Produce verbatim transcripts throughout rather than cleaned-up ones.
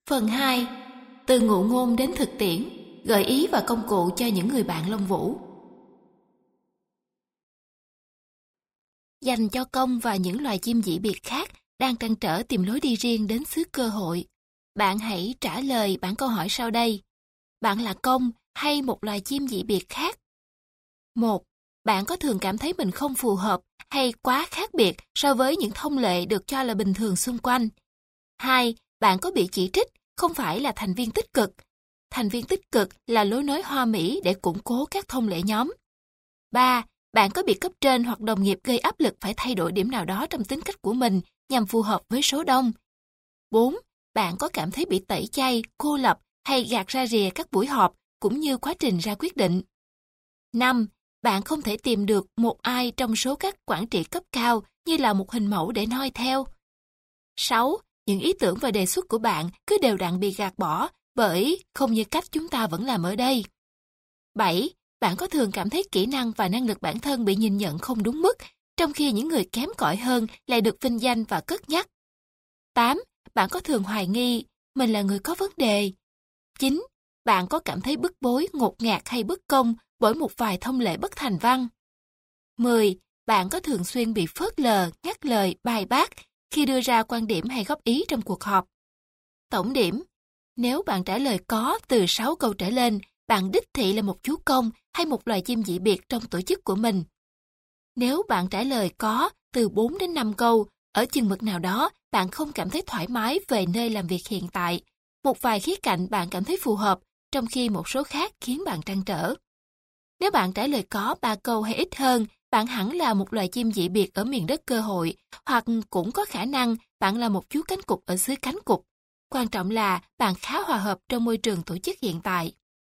Phần hai. Từ ngụ ngôn đến thực tiễn, gợi ý và công cụ cho những người bạn lông vũ. Dành cho công và những loài chim dị biệt khác đang trăn trở tìm lối đi riêng đến xứ cơ hội. Bạn hãy trả lời bản câu hỏi sau đây. Bạn là công hay một loài chim dị biệt khác? một. Bạn có thường cảm thấy mình không phù hợp hay quá khác biệt so với những thông lệ được cho là bình thường xung quanh? hai. Bạn có bị chỉ trích, không phải là thành viên tích cực. Thành viên tích cực là lối nói hoa mỹ để củng cố các thông lệ nhóm. ba. Bạn có bị cấp trên hoặc đồng nghiệp gây áp lực phải thay đổi điểm nào đó trong tính cách của mình nhằm phù hợp với số đông. bốn. Bạn có cảm thấy bị tẩy chay, cô lập hay gạt ra rìa các buổi họp cũng như quá trình ra quyết định. năm. Bạn không thể tìm được một ai trong số các quản trị cấp cao như là một hình mẫu để noi theo. sáu. Những ý tưởng và đề xuất của bạn cứ đều đặn bị gạt bỏ bởi không như cách chúng ta vẫn làm ở đây. bảy. Bạn có thường cảm thấy kỹ năng và năng lực bản thân bị nhìn nhận không đúng mức, trong khi những người kém cỏi hơn lại được vinh danh và cất nhắc. tám. Bạn có thường hoài nghi mình là người có vấn đề. chín. Bạn có cảm thấy bức bối, ngột ngạt hay bất công bởi một vài thông lệ bất thành văn. mười. Bạn có thường xuyên bị phớt lờ, ngắt lời, bài bác khi đưa ra quan điểm hay góp ý trong cuộc họp. Tổng điểm, nếu bạn trả lời có từ sáu câu trở lên, bạn đích thị là một chú công hay một loài chim dị biệt trong tổ chức của mình. Nếu bạn trả lời có từ bốn đến năm câu, ở chừng mực nào đó bạn không cảm thấy thoải mái về nơi làm việc hiện tại. Một vài khía cạnh bạn cảm thấy phù hợp, trong khi một số khác khiến bạn trăn trở. Nếu bạn trả lời có ba câu hay ít hơn, bạn hẳn là một loài chim dị biệt ở miền đất cơ hội, hoặc cũng có khả năng bạn là một chú cánh cụt ở xứ cánh cụt. Quan trọng là bạn khá hòa hợp trong môi trường tổ chức hiện tại.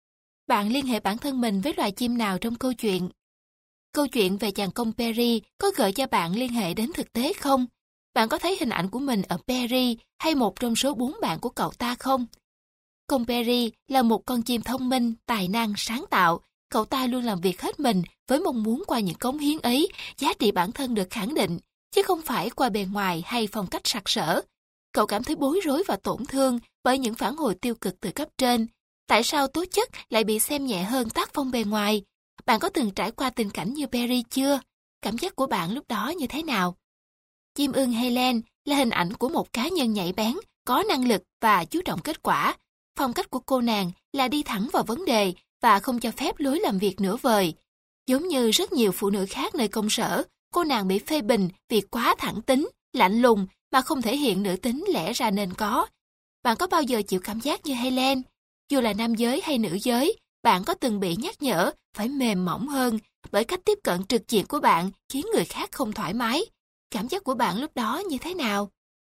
Bạn liên hệ bản thân mình với loài chim nào trong câu chuyện? Câu chuyện về chàng công Perry có gợi cho bạn liên hệ đến thực tế không? Bạn có thấy hình ảnh của mình ở Perry hay một trong số bốn bạn của cậu ta không? Công Perry là một con chim thông minh, tài năng, sáng tạo. Cậu ta luôn làm việc hết mình với mong muốn qua những cống hiến ấy, giá trị bản thân được khẳng định, chứ không phải qua bề ngoài hay phong cách sặc sỡ. Cậu cảm thấy bối rối và tổn thương bởi những phản hồi tiêu cực từ cấp trên. Tại sao tố chất lại bị xem nhẹ hơn tác phong bề ngoài? Bạn có từng trải qua tình cảnh như Perry chưa? Cảm giác của bạn lúc đó như thế nào? Chim ưng Helen là hình ảnh của một cá nhân nhạy bén, có năng lực và chú trọng kết quả. Phong cách của cô nàng là đi thẳng vào vấn đề và không cho phép lối làm việc nửa vời. Giống như rất nhiều phụ nữ khác nơi công sở, cô nàng bị phê bình vì quá thẳng tính, lạnh lùng mà không thể hiện nữ tính lẽ ra nên có. Bạn có bao giờ chịu cảm giác như Helen? Dù là nam giới hay nữ giới, bạn có từng bị nhắc nhở phải mềm mỏng hơn bởi cách tiếp cận trực diện của bạn khiến người khác không thoải mái. Cảm giác của bạn lúc đó như thế nào?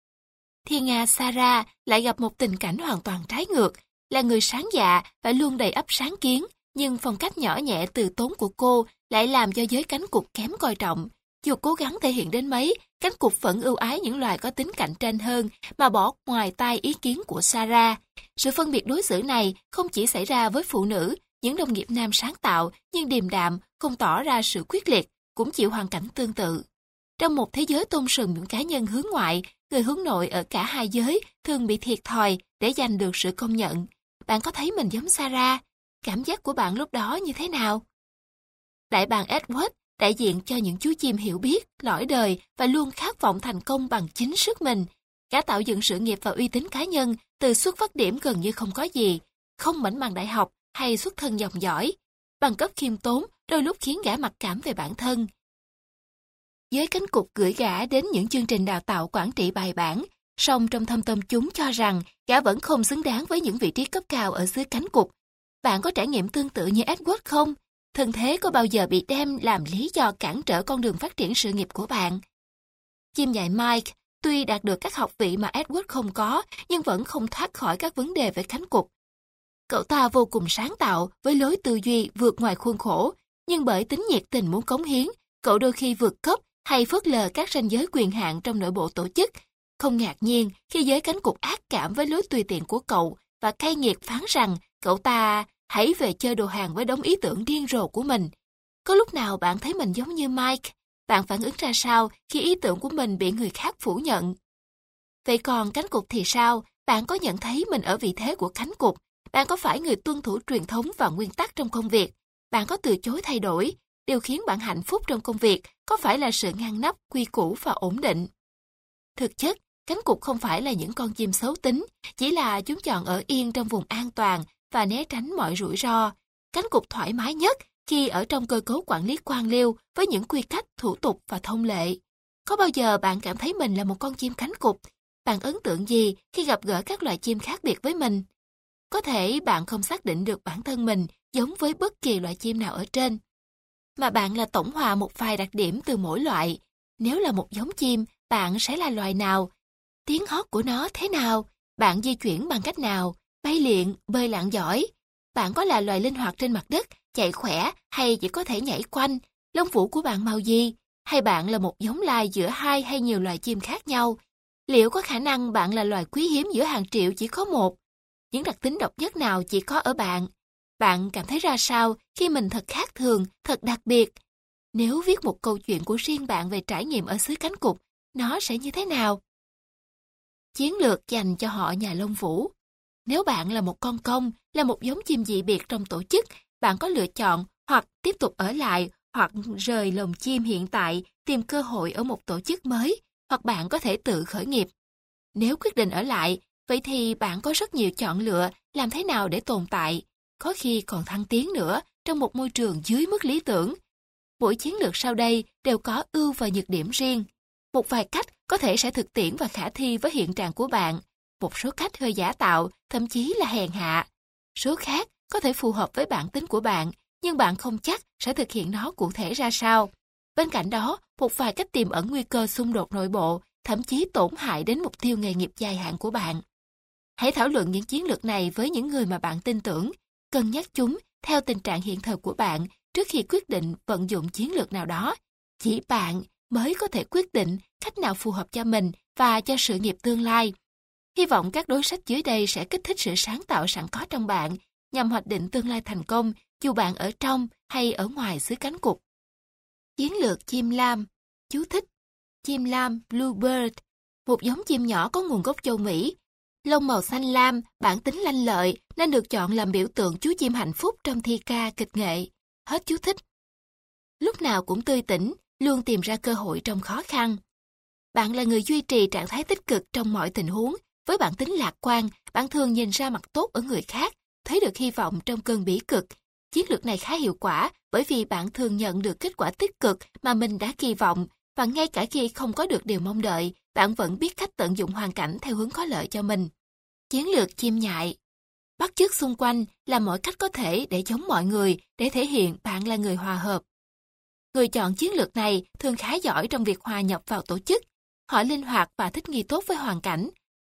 Thiên Nga Sarah lại gặp một tình cảnh hoàn toàn trái ngược, là người sáng dạ và luôn đầy ắp sáng kiến, nhưng phong cách nhỏ nhẹ từ tốn của cô lại làm cho giới cánh cụt kém coi trọng. Dù cố gắng thể hiện đến mấy, cánh cụt vẫn ưu ái những loài có tính cạnh tranh hơn mà bỏ ngoài tai ý kiến của Sarah. Sự phân biệt đối xử này không chỉ xảy ra với phụ nữ, những đồng nghiệp nam sáng tạo nhưng điềm đạm, không tỏ ra sự quyết liệt, cũng chịu hoàn cảnh tương tự. Trong một thế giới tôn sùng những cá nhân hướng ngoại, người hướng nội ở cả hai giới thường bị thiệt thòi để giành được sự công nhận. Bạn có thấy mình giống Sarah? Cảm giác của bạn lúc đó như thế nào? Đại bàng Edward đại diện cho những chú chim hiểu biết, lõi đời và luôn khát vọng thành công bằng chính sức mình. Gã tạo dựng sự nghiệp và uy tín cá nhân từ xuất phát điểm gần như không có gì, không mảnh bằng đại học hay xuất thân dòng dõi. Bằng cấp khiêm tốn đôi lúc khiến gã mặc cảm về bản thân. Giới cánh cụt gửi gã đến những chương trình đào tạo quản trị bài bản, song trong thâm tâm chúng cho rằng gã vẫn không xứng đáng với những vị trí cấp cao ở dưới cánh cụt. Bạn có trải nghiệm tương tự như Edward không? Thân thế có bao giờ bị đem làm lý do cản trở con đường phát triển sự nghiệp của bạn? Chim dại Mike tuy đạt được các học vị mà Edward không có, nhưng vẫn không thoát khỏi các vấn đề về cánh cụt. Cậu ta vô cùng sáng tạo với lối tư duy vượt ngoài khuôn khổ, nhưng bởi tính nhiệt tình muốn cống hiến, cậu đôi khi vượt cấp hay phớt lờ các ranh giới quyền hạn trong nội bộ tổ chức. Không ngạc nhiên khi giới cánh cụt ác cảm với lối tùy tiện của cậu và cay nghiệt phán rằng cậu ta hãy về chơi đồ hàng với đống ý tưởng điên rồ của mình. Có lúc nào bạn thấy mình giống như Mike? Bạn phản ứng ra sao khi ý tưởng của mình bị người khác phủ nhận? Vậy còn cánh cụt thì sao? bạn có nhận thấy mình ở vị thế của cánh cụt? Bạn có phải người tuân thủ truyền thống và nguyên tắc trong công việc? Bạn có từ chối thay đổi? Điều khiến bạn hạnh phúc trong công việc có phải là sự ngăn nắp, quy củ và ổn định? Thực chất, cánh cụt không phải là những con chim xấu tính, chỉ là chúng chọn ở yên trong vùng an toàn và né tránh mọi rủi ro. Cánh cụt thoải mái nhất khi ở trong cơ cấu quản lý quan liêu với những quy cách, thủ tục và thông lệ. Có bao giờ bạn cảm thấy mình là một con chim cánh cụt? Bạn ấn tượng gì khi gặp gỡ các loài chim khác biệt với mình? Có thể bạn không xác định được bản thân mình giống với bất kỳ loại chim nào ở trên, mà bạn là tổng hòa một vài đặc điểm từ mỗi loại. Nếu là một giống chim, bạn sẽ là loài nào? Tiếng hót của nó thế nào? Bạn di chuyển bằng cách nào? Bay lượn, bơi lặn giỏi? Bạn có là loài linh hoạt trên mặt đất, chạy khỏe hay chỉ có thể nhảy quanh? Lông vũ của bạn màu gì? Hay bạn là một giống lai giữa hai hay nhiều loài chim khác nhau? Liệu có khả năng bạn là loài quý hiếm giữa hàng triệu chỉ có một? Những đặc tính độc nhất nào chỉ có ở bạn? Bạn cảm thấy ra sao khi mình thật khác thường, thật đặc biệt? Nếu viết một câu chuyện của riêng bạn về trải nghiệm ở xứ cánh cụt, nó sẽ như thế nào? Chiến lược dành cho họ nhà lông vũ. Nếu bạn là một con công, là một giống chim dị biệt trong tổ chức, bạn có lựa chọn hoặc tiếp tục ở lại hoặc rời lồng chim hiện tại tìm cơ hội ở một tổ chức mới, hoặc bạn có thể tự khởi nghiệp. Nếu quyết định ở lại, vậy thì bạn có rất nhiều chọn lựa làm thế nào để tồn tại, có khi còn thăng tiến nữa trong một môi trường dưới mức lý tưởng. Mỗi chiến lược sau đây đều có ưu và nhược điểm riêng. Một vài cách có thể sẽ thực tiễn và khả thi với hiện trạng của bạn. Một số cách hơi giả tạo, thậm chí là hèn hạ. Số khác có thể phù hợp với bản tính của bạn, nhưng bạn không chắc sẽ thực hiện nó cụ thể ra sao. Bên cạnh đó, một vài cách tiềm ẩn nguy cơ xung đột nội bộ, thậm chí tổn hại đến mục tiêu nghề nghiệp dài hạn của bạn. Hãy thảo luận những chiến lược này với những người mà bạn tin tưởng, cân nhắc chúng theo tình trạng hiện thời của bạn trước khi quyết định vận dụng chiến lược nào đó. Chỉ bạn mới có thể quyết định cách nào phù hợp cho mình và cho sự nghiệp tương lai. Hy vọng các đối sách dưới đây sẽ kích thích sự sáng tạo sẵn có trong bạn nhằm hoạch định tương lai thành công dù bạn ở trong hay ở ngoài xứ cánh cụt. Chiến lược chim lam. Chú thích: chim lam bluebird, một giống chim nhỏ có nguồn gốc châu Mỹ. Lông màu xanh lam, bản tính lanh lợi nên được chọn làm biểu tượng chú chim hạnh phúc trong thi ca kịch nghệ. Hết chú thích. Lúc nào cũng tươi tỉnh, luôn tìm ra cơ hội trong khó khăn. Bạn là người duy trì trạng thái tích cực trong mọi tình huống. Với bản tính lạc quan, bạn thường nhìn ra mặt tốt ở người khác, thấy được hy vọng trong cơn bỉ cực. Chiến lược này khá hiệu quả bởi vì bạn thường nhận được kết quả tích cực mà mình đã kỳ vọng, và ngay cả khi không có được điều mong đợi, bạn vẫn biết cách tận dụng hoàn cảnh theo hướng có lợi cho mình. Chiến lược chim nhại. Bắt chước xung quanh là mọi cách có thể để giống mọi người, để thể hiện bạn là người hòa hợp. Người chọn chiến lược này thường khá giỏi trong việc hòa nhập vào tổ chức. Họ linh hoạt và thích nghi tốt với hoàn cảnh.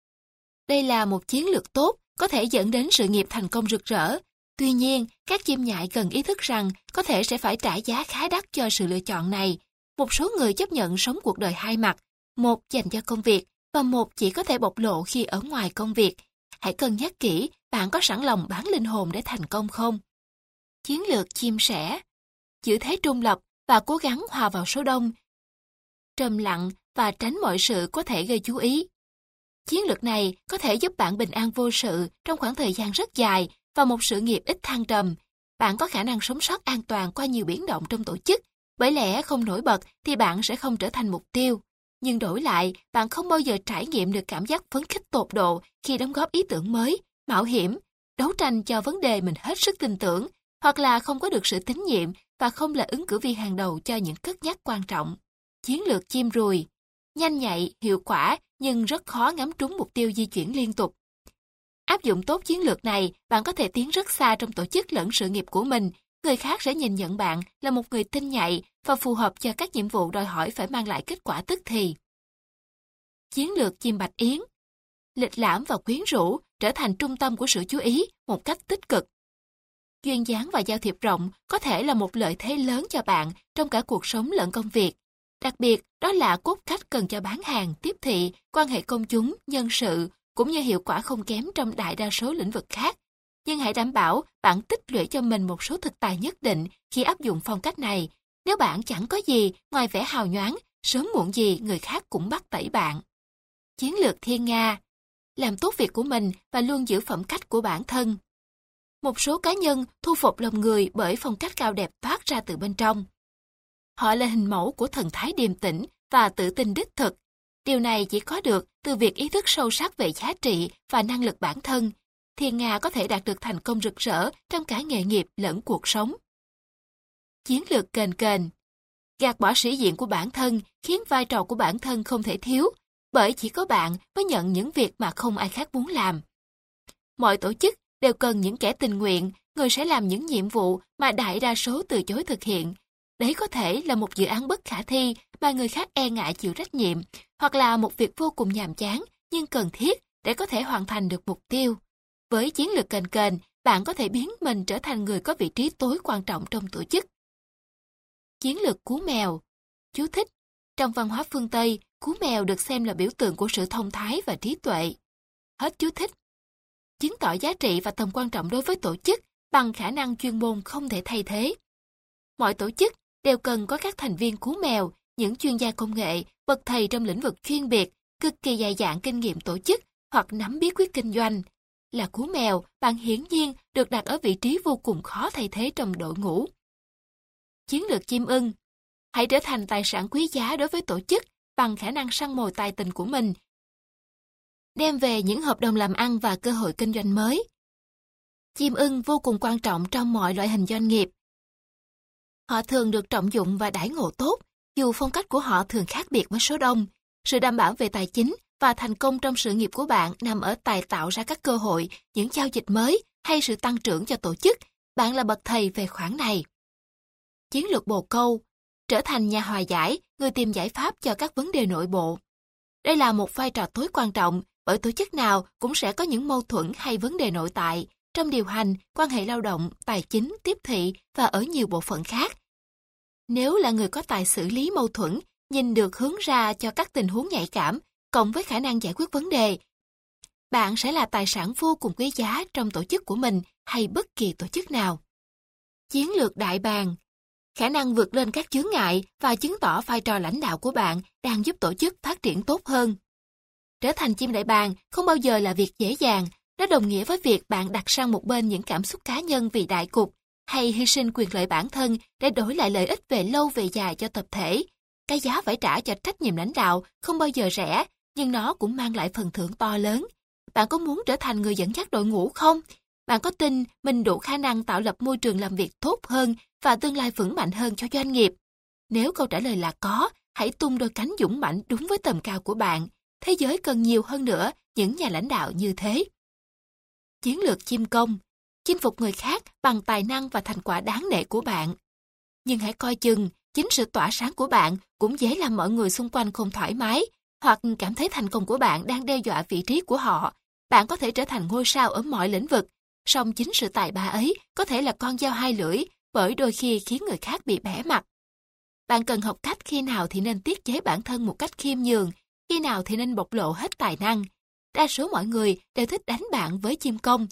Đây là một chiến lược tốt, có thể dẫn đến sự nghiệp thành công rực rỡ. Tuy nhiên, các chim nhại cần ý thức rằng có thể sẽ phải trả giá khá đắt cho sự lựa chọn này. Một số người chấp nhận sống cuộc đời hai mặt, một dành cho công việc và một chỉ có thể bộc lộ khi ở ngoài công việc. Hãy cân nhắc kỹ bạn có sẵn lòng bán linh hồn để thành công không. Chiến lược chim sẻ. Giữ thế trung lập và cố gắng hòa vào số đông, trầm lặng và tránh mọi sự có thể gây chú ý. Chiến lược này có thể giúp bạn bình an vô sự trong khoảng thời gian rất dài và một sự nghiệp ít thăng trầm. Bạn có khả năng sống sót an toàn qua nhiều biến động trong tổ chức, bởi lẽ không nổi bật thì bạn sẽ không trở thành mục tiêu. Nhưng đổi lại, bạn không bao giờ trải nghiệm được cảm giác phấn khích tột độ khi đóng góp ý tưởng mới, mạo hiểm, đấu tranh cho vấn đề mình hết sức tin tưởng, hoặc là không có được sự tín nhiệm và không là ứng cử viên hàng đầu cho những cất nhắc quan trọng. Chiến lược chim ruồi. Nhanh nhạy, hiệu quả nhưng rất khó ngắm trúng mục tiêu di chuyển liên tục. Áp dụng tốt chiến lược này, bạn có thể tiến rất xa trong tổ chức lẫn sự nghiệp của mình. Người khác sẽ nhìn nhận bạn là một người tinh nhạy và phù hợp cho các nhiệm vụ đòi hỏi phải mang lại kết quả tức thì. Chiến lược chim bạch yến. Lịch lãm và quyến rũ, trở thành trung tâm của sự chú ý một cách tích cực. Duyên dáng và giao thiệp rộng có thể là một lợi thế lớn cho bạn trong cả cuộc sống lẫn công việc. Đặc biệt, đó là cốt cách cần cho bán hàng, tiếp thị, quan hệ công chúng, nhân sự, cũng như hiệu quả không kém trong đại đa số lĩnh vực khác. Nhưng hãy đảm bảo bạn tích lũy cho mình một số thực tài nhất định khi áp dụng phong cách này. Nếu bạn chẳng có gì ngoài vẻ hào nhoáng, sớm muộn gì người khác cũng bắt tẩy bạn. Chiến lược thiên nga. làm tốt việc của mình và luôn giữ phẩm cách của bản thân. Một số cá nhân thu phục lòng người bởi phong cách cao đẹp toát ra từ bên trong. Họ là hình mẫu của thần thái điềm tĩnh và tự tin đích thực. Điều này chỉ có được từ việc ý thức sâu sắc về giá trị và năng lực bản thân. Thiên Nga có thể đạt được thành công rực rỡ trong cả nghề nghiệp lẫn cuộc sống. Chiến lược kền kền. Gạt bỏ sĩ diện của bản thân khiến vai trò của bản thân không thể thiếu, bởi chỉ có bạn mới nhận những việc mà không ai khác muốn làm. Mọi tổ chức đều cần những kẻ tình nguyện, người sẽ làm những nhiệm vụ mà đại đa số từ chối thực hiện. Đấy có thể là một dự án bất khả thi mà người khác e ngại chịu trách nhiệm, hoặc là một việc vô cùng nhàm chán nhưng cần thiết để có thể hoàn thành được mục tiêu. Với chiến lược kền kền, bạn có thể biến mình trở thành người có vị trí tối quan trọng trong tổ chức. Chiến lược cú mèo. Chú thích: trong văn hóa phương Tây, cú mèo được xem là biểu tượng của sự thông thái và trí tuệ. Hết chú thích. Chứng tỏ giá trị và tầm quan trọng đối với tổ chức bằng khả năng chuyên môn không thể thay thế. Mọi tổ chức đều cần có các thành viên cú mèo, những chuyên gia công nghệ, bậc thầy trong lĩnh vực chuyên biệt, cực kỳ dày dạn kinh nghiệm tổ chức hoặc nắm bí quyết kinh doanh. Là cú mèo, bạn hiển nhiên được đặt ở vị trí vô cùng khó thay thế trong đội ngũ. Chiến lược chim ưng. Hãy trở thành tài sản quý giá đối với tổ chức bằng khả năng săn mồi tài tình của mình, đem về những hợp đồng làm ăn và cơ hội kinh doanh mới. Chim ưng vô cùng quan trọng trong mọi loại hình doanh nghiệp. Họ thường được trọng dụng và đãi ngộ tốt, dù phong cách của họ thường khác biệt với số đông. Sự đảm bảo về tài chính và thành công trong sự nghiệp của bạn nằm ở tài tạo ra các cơ hội, những giao dịch mới hay sự tăng trưởng cho tổ chức. Bạn là bậc thầy về khoản này. Chiến lược bồ câu. Trở thành nhà hòa giải, người tìm giải pháp cho các vấn đề nội bộ. Đây là một vai trò tối quan trọng, bởi tổ chức nào cũng sẽ có những mâu thuẫn hay vấn đề nội tại trong điều hành, quan hệ lao động, tài chính, tiếp thị và ở nhiều bộ phận khác. Nếu là người có tài xử lý mâu thuẫn, nhìn được hướng ra cho các tình huống nhạy cảm, cộng với khả năng giải quyết vấn đề, bạn sẽ là tài sản vô cùng quý giá trong tổ chức của mình hay bất kỳ tổ chức nào. Chiến lược đại bàng. Khả năng vượt lên các chướng ngại và chứng tỏ vai trò lãnh đạo của bạn đang giúp tổ chức phát triển tốt hơn. Trở thành chim đại bàng không bao giờ là việc dễ dàng, nó đồng nghĩa với việc bạn đặt sang một bên những cảm xúc cá nhân vì đại cục, hay hy sinh quyền lợi bản thân để đổi lại lợi ích về lâu về dài cho tập thể. Cái giá phải trả cho trách nhiệm lãnh đạo không bao giờ rẻ, nhưng nó cũng mang lại phần thưởng to lớn. Bạn có muốn trở thành người dẫn dắt đội ngũ không? Bạn có tin mình đủ khả năng tạo lập môi trường làm việc tốt hơn và tương lai vững mạnh hơn cho doanh nghiệp? Nếu câu trả lời là có, hãy tung đôi cánh dũng mãnh đúng với tầm cao của bạn. Thế giới cần nhiều hơn nữa những nhà lãnh đạo như thế. Chiến lược chim công. Chinh phục người khác bằng tài năng và thành quả đáng nể của bạn. Nhưng hãy coi chừng, chính sự tỏa sáng của bạn cũng dễ làm mọi người xung quanh không thoải mái, hoặc cảm thấy thành công của bạn đang đe dọa vị trí của họ. Bạn có thể trở thành ngôi sao ở mọi lĩnh vực, song chính sự tài ba ấy có thể là con dao hai lưỡi, bởi đôi khi khiến người khác bị bẽ mặt. Bạn cần học cách khi nào thì nên tiết chế bản thân một cách khiêm nhường, khi nào thì nên bộc lộ hết tài năng. Đa số mọi người đều thích đánh bạn với chim công.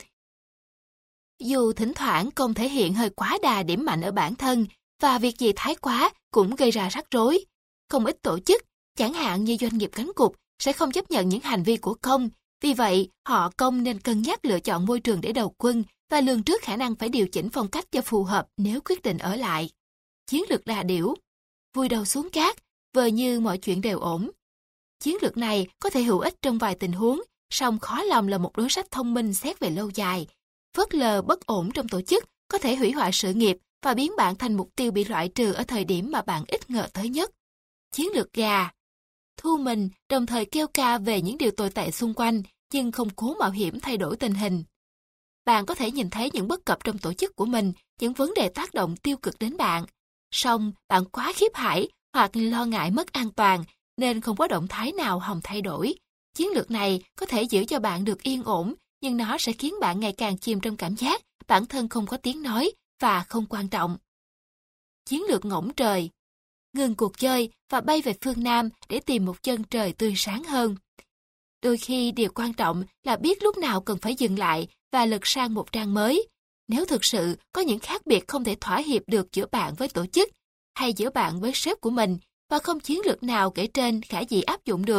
Dù thỉnh thoảng công thể hiện hơi quá đà điểm mạnh ở bản thân, và việc gì thái quá cũng gây ra rắc rối. Không ít tổ chức, chẳng hạn như doanh nghiệp cánh cụt, sẽ không chấp nhận những hành vi của công. Vì vậy, họ công nên cân nhắc lựa chọn môi trường để đầu quân và lường trước khả năng phải điều chỉnh phong cách cho phù hợp nếu quyết định ở lại. Chiến lược đà điểu. Vùi đầu xuống cát, vờ như mọi chuyện đều ổn. Chiến lược này có thể hữu ích trong vài tình huống, song khó lòng là một đối sách thông minh xét về lâu dài. Phớt lờ bất ổn trong tổ chức có thể hủy hoại sự nghiệp và biến bạn thành mục tiêu bị loại trừ ở thời điểm mà bạn ít ngờ tới nhất. Chiến lược gà. Thu mình, đồng thời kêu ca về những điều tồi tệ xung quanh, nhưng không cố mạo hiểm thay đổi tình hình. Bạn có thể nhìn thấy những bất cập trong tổ chức của mình, những vấn đề tác động tiêu cực đến bạn. Song bạn quá khiếp hãi hoặc lo ngại mất an toàn, nên không có động thái nào hòng thay đổi. Chiến lược này có thể giữ cho bạn được yên ổn, nhưng nó sẽ khiến bạn ngày càng chìm trong cảm giác bản thân không có tiếng nói và không quan trọng. Chiến lược ngỗng trời. Ngừng cuộc chơi và bay về phương Nam để tìm một chân trời tươi sáng hơn. Đôi khi điều quan trọng là biết lúc nào cần phải dừng lại và lật sang một trang mới. Nếu thực sự có những khác biệt không thể thỏa hiệp được giữa bạn với tổ chức hay giữa bạn với sếp của mình, và không chiến lược nào kể trên khả dĩ áp dụng được,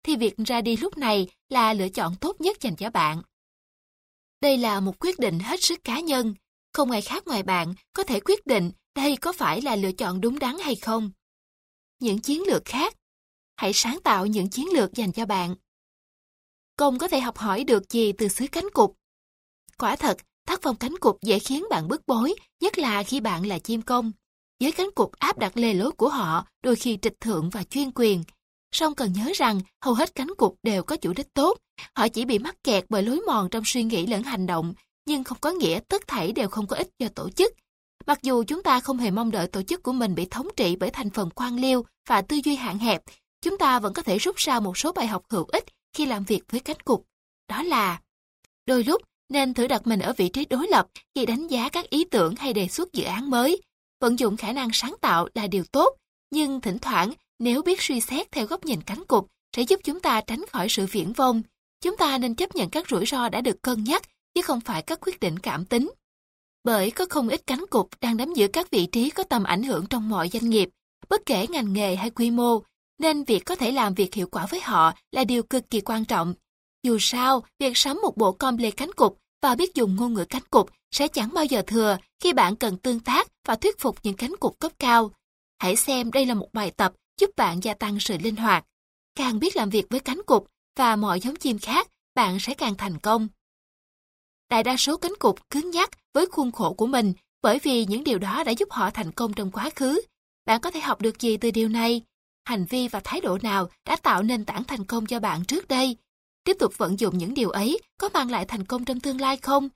thì việc ra đi lúc này là lựa chọn tốt nhất dành cho bạn. Đây là một quyết định hết sức cá nhân. Không ai khác ngoài bạn có thể quyết định đây có phải là lựa chọn đúng đắn hay không. Những chiến lược khác. Hãy sáng tạo những chiến lược dành cho bạn. Công có thể học hỏi được gì từ xứ cánh cụt? Quả thật, tác phong cánh cụt dễ khiến bạn bức bối, nhất là khi bạn là chim công. Giới cánh cụt áp đặt lề lối của họ, đôi khi trịch thượng và chuyên quyền. Song cần nhớ rằng hầu hết cánh cụt đều có chủ đích tốt. Họ chỉ bị mắc kẹt bởi lối mòn trong suy nghĩ lẫn hành động, nhưng không có nghĩa tất thảy đều không có ích cho tổ chức. Mặc dù chúng ta không hề mong đợi tổ chức của mình bị thống trị bởi thành phần quan liêu và tư duy hạn hẹp, chúng ta vẫn có thể rút ra một số bài học hữu ích khi làm việc với cánh cụt. Đó là, đôi lúc nên thử đặt mình ở vị trí đối lập khi đánh giá các ý tưởng hay đề xuất dự án mới. Vận dụng khả năng sáng tạo là điều tốt, nhưng thỉnh thoảng nếu biết suy xét theo góc nhìn cánh cụt sẽ giúp chúng ta tránh khỏi sự viển vông. Chúng ta nên chấp nhận các rủi ro đã được cân nhắc, chứ không phải các quyết định cảm tính. Bởi có không ít cánh cụt đang nắm giữ các vị trí có tầm ảnh hưởng trong mọi doanh nghiệp, bất kể ngành nghề hay quy mô, nên việc có thể làm việc hiệu quả với họ là điều cực kỳ quan trọng. Dù sao, việc sắm một bộ comple cánh cụt và biết dùng ngôn ngữ cánh cụt sẽ chẳng bao giờ thừa khi bạn cần tương tác và thuyết phục những cánh cụt cấp cao. Hãy xem đây là một bài tập giúp bạn gia tăng sự linh hoạt. Càng biết làm việc với cánh cụt và mọi giống chim khác, bạn sẽ càng thành công. Đại đa số cánh cụt cứng nhắc với khuôn khổ của mình bởi vì những điều đó đã giúp họ thành công trong quá khứ. Bạn có thể học được gì từ điều này? Hành vi và thái độ nào đã tạo nền tảng thành công cho bạn trước đây? Tiếp tục vận dụng những điều ấy có mang lại thành công trong tương lai không?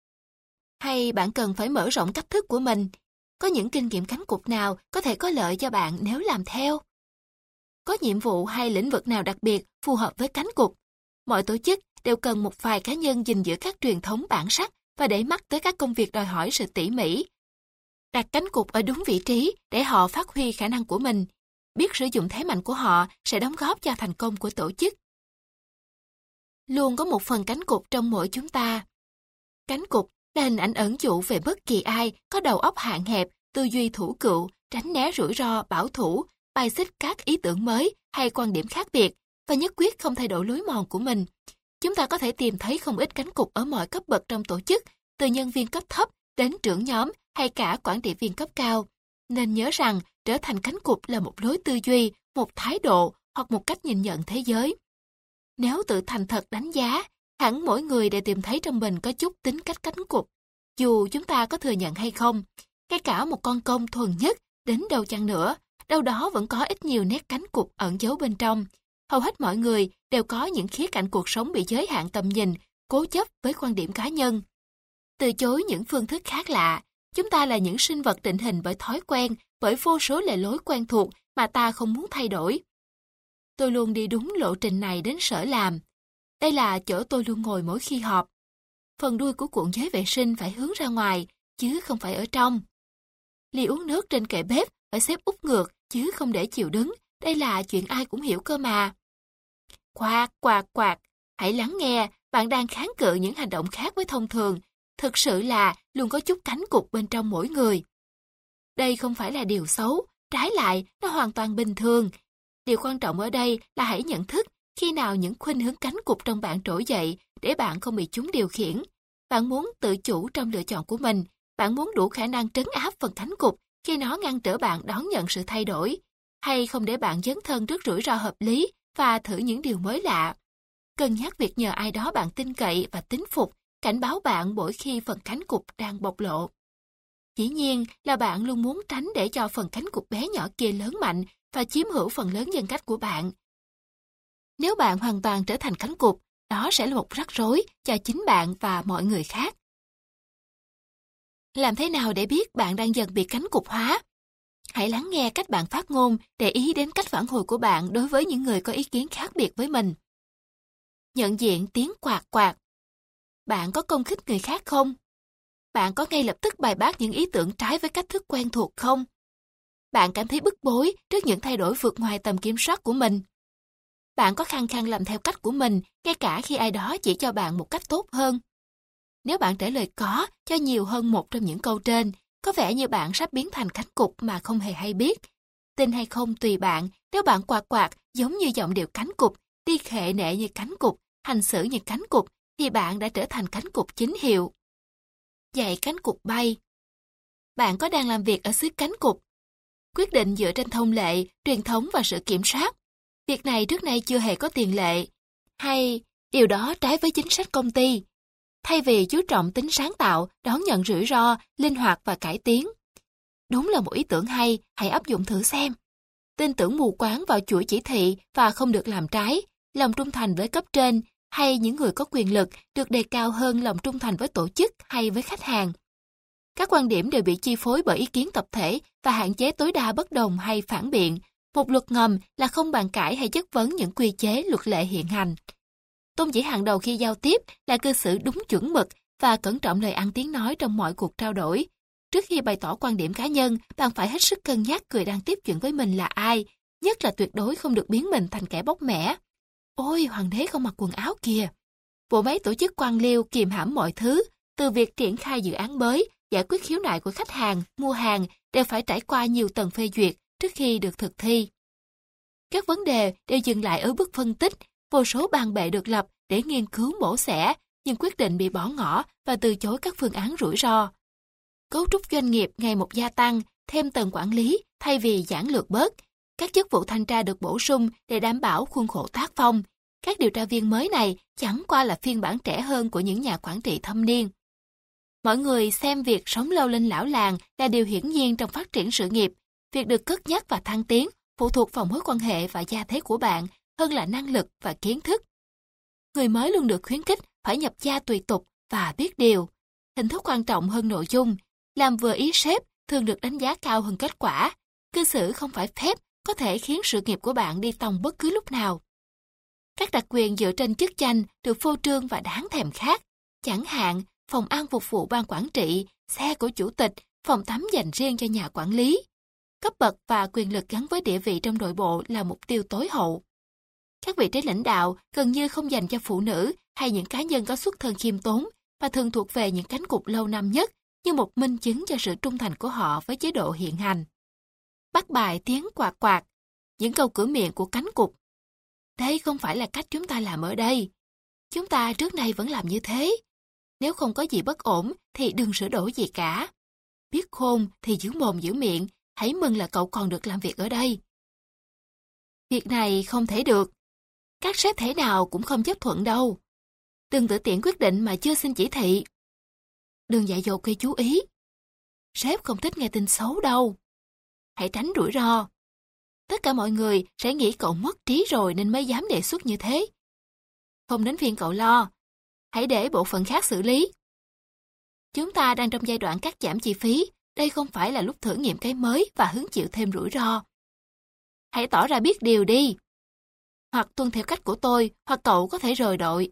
Hay bạn cần phải mở rộng cách thức của mình? Có những kinh nghiệm cánh cụt nào có thể có lợi cho bạn nếu làm theo? Có nhiệm vụ hay lĩnh vực nào đặc biệt phù hợp với cánh cụt? Mọi tổ chức đều cần một vài cá nhân gìn giữ các truyền thống bản sắc và để mắt tới các công việc đòi hỏi sự tỉ mỉ. Đặt cánh cụt ở đúng vị trí để họ phát huy khả năng của mình. Biết sử dụng thế mạnh của họ sẽ đóng góp cho thành công của tổ chức. Luôn có một phần cánh cụt trong mỗi chúng ta. Cánh cụt là hình ảnh ẩn dụ về bất kỳ ai có đầu óc hạn hẹp, tư duy thủ cựu, tránh né rủi ro, bảo thủ, bài xích các ý tưởng mới hay quan điểm khác biệt và nhất quyết không thay đổi lối mòn của mình. Chúng ta có thể tìm thấy không ít cánh cụt ở mọi cấp bậc trong tổ chức, từ nhân viên cấp thấp đến trưởng nhóm hay cả quản trị viên cấp cao. Nên nhớ rằng trở thành cánh cụt là một lối tư duy, một thái độ hoặc một cách nhìn nhận thế giới. Nếu tự thành thật đánh giá, hẳn mỗi người đều tìm thấy trong mình có chút tính cách cánh cụt. Dù chúng ta có thừa nhận hay không, ngay cả một con công thuần nhất đến đâu chăng nữa, đâu đó vẫn có ít nhiều nét cánh cụt ẩn giấu bên trong. Hầu hết mọi người đều có những khía cạnh cuộc sống bị giới hạn tầm nhìn, cố chấp với quan điểm cá nhân. Từ chối những phương thức khác lạ, chúng ta là những sinh vật định hình bởi thói quen, bởi vô số lề lối quen thuộc mà ta không muốn thay đổi. Tôi luôn đi đúng lộ trình này đến sở làm. Đây là chỗ tôi luôn ngồi mỗi khi họp. Phần đuôi của cuộn giấy vệ sinh phải hướng ra ngoài, chứ không phải ở trong. Ly uống nước trên kệ bếp phải xếp úp ngược, chứ không để chiều đứng. Đây là chuyện ai cũng hiểu cơ mà. Quạt, quạt, quạt. Hãy lắng nghe, bạn đang kháng cự những hành động khác với thông thường. Thực sự là luôn có chút cánh cụt bên trong mỗi người. Đây không phải là điều xấu, trái lại, nó hoàn toàn bình thường. Điều quan trọng ở đây là hãy nhận thức khi nào những khuynh hướng cánh cụt trong bạn trỗi dậy để bạn không bị chúng điều khiển. Bạn muốn tự chủ trong lựa chọn của mình, bạn muốn đủ khả năng trấn áp phần cánh cụt khi nó ngăn trở bạn đón nhận sự thay đổi, hay không để bạn dấn thân trước rủi ro hợp lý và thử những điều mới lạ. Cân nhắc việc nhờ ai đó bạn tin cậy và tín phục, cảnh báo bạn mỗi khi phần cánh cụt đang bộc lộ. Dĩ nhiên là bạn luôn muốn tránh để cho phần cánh cụt bé nhỏ kia lớn mạnh và chiếm hữu phần lớn nhân cách của bạn. Nếu bạn hoàn toàn trở thành cánh cụt, đó sẽ là một rắc rối cho chính bạn và mọi người khác. Làm thế nào để biết bạn đang dần bị cánh cụt hóa? Hãy lắng nghe cách bạn phát ngôn, để ý đến cách phản hồi của bạn đối với những người có ý kiến khác biệt với mình. Nhận diện tiếng quạt quạt. Bạn có công khích người khác không? Bạn có ngay lập tức bài bác những ý tưởng trái với cách thức quen thuộc không? Bạn cảm thấy bức bối trước những thay đổi vượt ngoài tầm kiểm soát của mình? Bạn có khăng khăng làm theo cách của mình, ngay cả khi ai đó chỉ cho bạn một cách tốt hơn? Nếu bạn trả lời có cho nhiều hơn một trong những câu trên, có vẻ như bạn sắp biến thành cánh cụt mà không hề hay biết. Tin hay không tùy bạn, nếu bạn quạt quạt giống như giọng điệu cánh cụt, đi khệ nệ như cánh cụt, hành xử như cánh cụt, thì bạn đã trở thành cánh cụt chính hiệu. Dạy cánh cụt bay. Bạn có đang làm việc ở xứ cánh cụt, quyết định dựa trên thông lệ, truyền thống và sự kiểm soát. Việc này trước nay chưa hề có tiền lệ, hay điều đó trái với chính sách công ty. Thay vì chú trọng tính sáng tạo, đón nhận rủi ro, linh hoạt và cải tiến. Đúng là một ý tưởng hay, hãy áp dụng thử xem. Tin tưởng mù quáng vào chuỗi chỉ thị và không được làm trái, lòng trung thành với cấp trên hay những người có quyền lực được đề cao hơn lòng trung thành với tổ chức hay với khách hàng. Các quan điểm đều bị chi phối bởi ý kiến tập thể và hạn chế tối đa bất đồng hay phản biện. Một luật ngầm là không bàn cãi hay chất vấn những quy chế luật lệ hiện hành. Tôn chỉ hàng đầu khi giao tiếp là cư xử đúng chuẩn mực và cẩn trọng lời ăn tiếng nói trong mọi cuộc trao đổi. Trước khi bày tỏ quan điểm cá nhân, bạn phải hết sức cân nhắc người đang tiếp chuyện với mình là ai, nhất là tuyệt đối không được biến mình thành kẻ bóc mẽ. Ôi, hoàng đế không mặc quần áo kìa! Bộ máy tổ chức quan liêu kiềm hãm mọi thứ, từ việc triển khai dự án mới, giải quyết khiếu nại của khách hàng, mua hàng, đều phải trải qua nhiều tầng phê duyệt trước khi được thực thi. Các vấn đề đều dừng lại ở bước phân tích, vô số bàn bệ được lập để nghiên cứu mổ xẻ, nhưng quyết định bị bỏ ngỏ và từ chối các phương án rủi ro. Cấu trúc doanh nghiệp ngày một gia tăng, thêm tầng quản lý thay vì giản lược bớt. Các chức vụ thanh tra được bổ sung để đảm bảo khuôn khổ tác phong. Các điều tra viên mới này chẳng qua là phiên bản trẻ hơn của những nhà quản trị thâm niên. Mọi người xem việc sống lâu lên lão làng là điều hiển nhiên trong phát triển sự nghiệp. Việc được cất nhắc và thăng tiến phụ thuộc vào mối quan hệ và gia thế của bạn hơn là năng lực và kiến thức. Người mới luôn được khuyến khích phải nhập gia tùy tục và biết điều. Hình thức quan trọng hơn nội dung. Làm vừa ý sếp thường được đánh giá cao hơn kết quả. Cư xử không phải phép có thể khiến sự nghiệp của bạn đi tòng bất cứ lúc nào. Các đặc quyền dựa trên chức danh được phô trương và đáng thèm khát. Chẳng hạn, phòng ăn phục vụ ban quản trị, xe của chủ tịch, phòng tắm dành riêng cho nhà quản lý. Cấp bậc và quyền lực gắn với địa vị trong nội bộ là mục tiêu tối hậu. Các vị trí lãnh đạo gần như không dành cho phụ nữ hay những cá nhân có xuất thân khiêm tốn và thường thuộc về những cánh cụt lâu năm nhất như một minh chứng cho sự trung thành của họ với chế độ hiện hành. Bắt bài tiếng quạt quạt, những câu cửa miệng của cánh cụt. Đây không phải là cách chúng ta làm ở đây. Chúng ta trước nay vẫn làm như thế. Nếu không có gì bất ổn thì đừng sửa đổi gì cả. Biết khôn thì giữ mồm giữ miệng, hãy mừng là cậu còn được làm việc ở đây. Việc này không thể được. Các sếp thể nào cũng không chấp thuận đâu. Đừng tự tiện quyết định mà chưa xin chỉ thị. Đừng dại dột gây chú ý. Sếp không thích nghe tin xấu đâu. Hãy tránh rủi ro. Tất cả mọi người sẽ nghĩ cậu mất trí rồi nên mới dám đề xuất như thế. Không đến phiên cậu lo. Hãy để bộ phận khác xử lý. Chúng ta đang trong giai đoạn cắt giảm chi phí. Đây không phải là lúc thử nghiệm cái mới và hứng chịu thêm rủi ro. Hãy tỏ ra biết điều đi. Hoặc tuân theo cách của tôi, hoặc cậu có thể rời đội.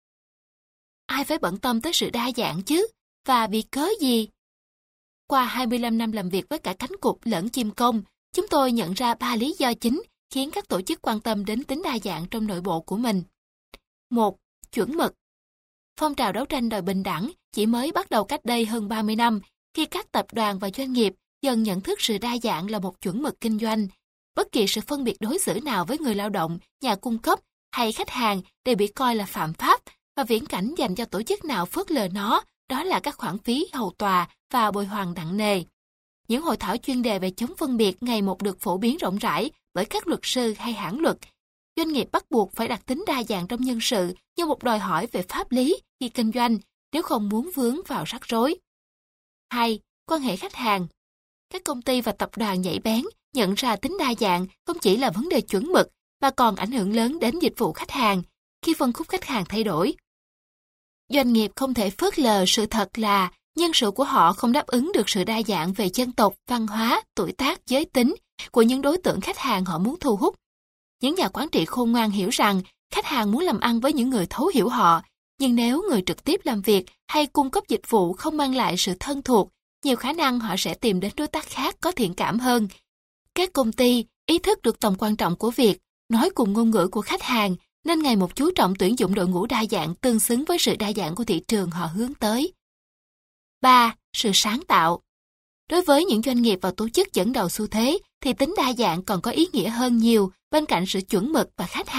Ai phải bận tâm tới sự đa dạng chứ? Và vì cớ gì? Qua hai mươi lăm năm làm việc với cả cánh cụt lẫn chim công, chúng tôi nhận ra ba lý do chính khiến các tổ chức quan tâm đến tính đa dạng trong nội bộ của mình. Một. Chuẩn mực. Phong trào đấu tranh đòi bình đẳng chỉ mới bắt đầu cách đây hơn ba mươi năm, khi các tập đoàn và doanh nghiệp dần nhận thức sự đa dạng là một chuẩn mực kinh doanh. Bất kỳ sự phân biệt đối xử nào với người lao động, nhà cung cấp hay khách hàng đều bị coi là phạm pháp và viễn cảnh dành cho tổ chức nào phớt lờ nó, đó là các khoản phí hầu tòa và bồi hoàn nặng nề. Những hội thảo chuyên đề về chống phân biệt ngày một được phổ biến rộng rãi bởi các luật sư hay hãng luật. Doanh nghiệp bắt buộc phải đặt tính đa dạng trong nhân sự như một đòi hỏi về pháp lý khi kinh doanh, nếu không muốn vướng vào rắc rối. Hai. Quan hệ khách hàng. Các công ty và tập đoàn nhạy bén nhận ra tính đa dạng không chỉ là vấn đề chuẩn mực mà còn ảnh hưởng lớn đến dịch vụ khách hàng khi phân khúc khách hàng thay đổi. Doanh nghiệp không thể phớt lờ sự thật là nhân sự của họ không đáp ứng được sự đa dạng về dân tộc, văn hóa, tuổi tác, giới tính của những đối tượng khách hàng họ muốn thu hút. Những nhà quản trị khôn ngoan hiểu rằng khách hàng muốn làm ăn với những người thấu hiểu họ, nhưng nếu người trực tiếp làm việc hay cung cấp dịch vụ không mang lại sự thân thuộc, nhiều khả năng họ sẽ tìm đến đối tác khác có thiện cảm hơn. Các công ty ý thức được tầm quan trọng của việc nói cùng ngôn ngữ của khách hàng nên ngày một chú trọng tuyển dụng đội ngũ đa dạng tương xứng với sự đa dạng của thị trường họ hướng tới. Ba. Sự sáng tạo. Đối với những doanh nghiệp và tổ chức dẫn đầu xu thế thì tính đa dạng còn có ý nghĩa hơn nhiều bên cạnh sự chuẩn mực và khách hàng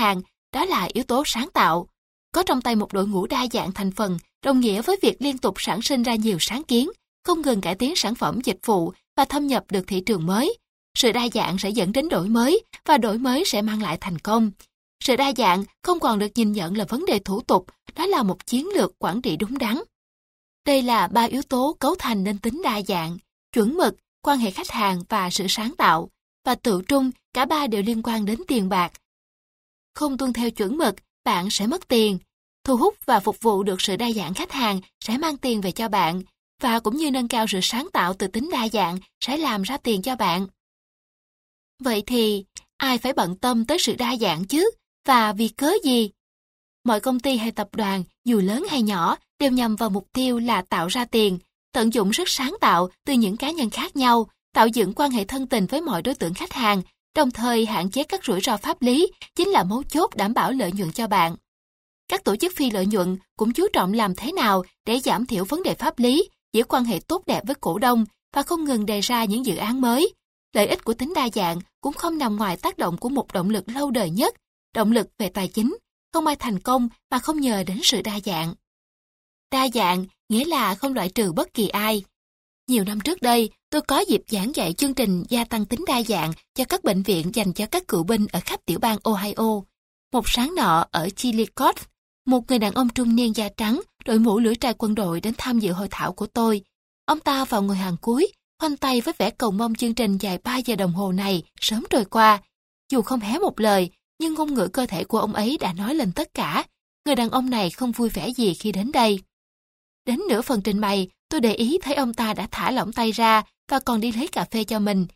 đó là yếu tố sáng tạo. Có trong tay một đội ngũ đa dạng thành phần, đồng nghĩa với việc liên tục sản sinh ra nhiều sáng kiến, không ngừng cải tiến sản phẩm dịch vụ và thâm nhập được thị trường mới. Sự đa dạng sẽ dẫn đến đổi mới, và đổi mới sẽ mang lại thành công. Sự đa dạng không còn được nhìn nhận là vấn đề thủ tục, đó là một chiến lược quản trị đúng đắn. Đây là ba yếu tố cấu thành nên tính đa dạng: chuẩn mực, quan hệ khách hàng và sự sáng tạo. Và tự trung, cả ba đều liên quan đến tiền bạc. Không tuân theo chuẩn mực, bạn sẽ mất tiền. Thu hút và phục vụ được sự đa dạng khách hàng sẽ mang tiền về cho bạn, và cũng như nâng cao sự sáng tạo từ tính đa dạng sẽ làm ra tiền cho bạn. Vậy thì, ai phải bận tâm tới sự đa dạng chứ? Và vì cớ gì? Mọi công ty hay tập đoàn, dù lớn hay nhỏ, đều nhằm vào mục tiêu là tạo ra tiền, tận dụng sức sáng tạo từ những cá nhân khác nhau, tạo dựng quan hệ thân tình với mọi đối tượng khách hàng, đồng thời hạn chế các rủi ro pháp lý, chính là mấu chốt đảm bảo lợi nhuận cho bạn. Các tổ chức phi lợi nhuận cũng chú trọng làm thế nào để giảm thiểu vấn đề pháp lý, giữ quan hệ tốt đẹp với cổ đông và không ngừng đề ra những dự án mới. Lợi ích của tính đa dạng cũng không nằm ngoài tác động của một động lực lâu đời nhất, động lực về tài chính. Không ai thành công mà không nhờ đến sự đa dạng. Đa dạng nghĩa là không loại trừ bất kỳ ai. Nhiều năm trước đây, tôi có dịp giảng dạy chương trình gia tăng tính đa dạng cho các bệnh viện dành cho các cựu binh ở khắp tiểu bang Ohio. Một sáng nọ ở Chillicothe, một người đàn ông trung niên da trắng, đội mũ lưỡi trai quân đội đến tham dự hội thảo của tôi. Ông ta vào ngồi hàng cuối, khoanh tay với vẻ cầu mong chương trình dài ba giờ đồng hồ này sớm trôi qua. Dù không hé một lời, nhưng ngôn ngữ cơ thể của ông ấy đã nói lên tất cả. Người đàn ông này không vui vẻ gì khi đến đây. Đến nửa phần trình bày, tôi để ý thấy ông ta đã thả lỏng tay ra và còn đi lấy cà phê cho mình.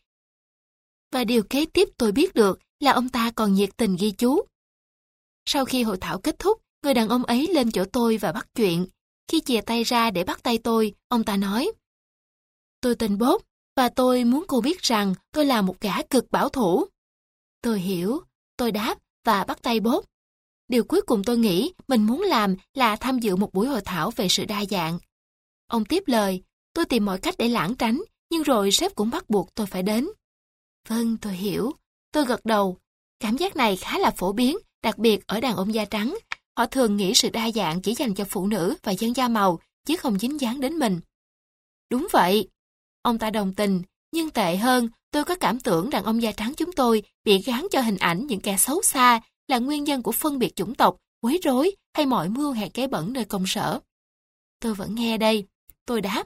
Và điều kế tiếp tôi biết được là ông ta còn nhiệt tình ghi chú. Sau khi hội thảo kết thúc, người đàn ông ấy lên chỗ tôi và bắt chuyện. Khi chìa tay ra để bắt tay tôi, ông ta nói: "Tôi tên Bob, và tôi muốn cô biết rằng tôi là một gã cực bảo thủ." Tôi hiểu, tôi đáp và bắt tay Bob. Điều cuối cùng tôi nghĩ mình muốn làm là tham dự một buổi hội thảo về sự đa dạng. Ông tiếp lời: "Tôi tìm mọi cách để lảng tránh, nhưng rồi sếp cũng bắt buộc tôi phải đến." "Vâng, tôi hiểu." Tôi gật đầu. Cảm giác này khá là phổ biến, đặc biệt ở đàn ông da trắng. Họ thường nghĩ sự đa dạng chỉ dành cho phụ nữ và dân da màu, chứ không dính dáng đến mình. Đúng vậy. Ông ta đồng tình, nhưng tệ hơn, tôi có cảm tưởng đàn ông da trắng chúng tôi bị gán cho hình ảnh những kẻ xấu xa là nguyên nhân của phân biệt chủng tộc, quấy rối hay mọi mưu hèn kế bẩn nơi công sở. Tôi vẫn nghe đây. Tôi đáp: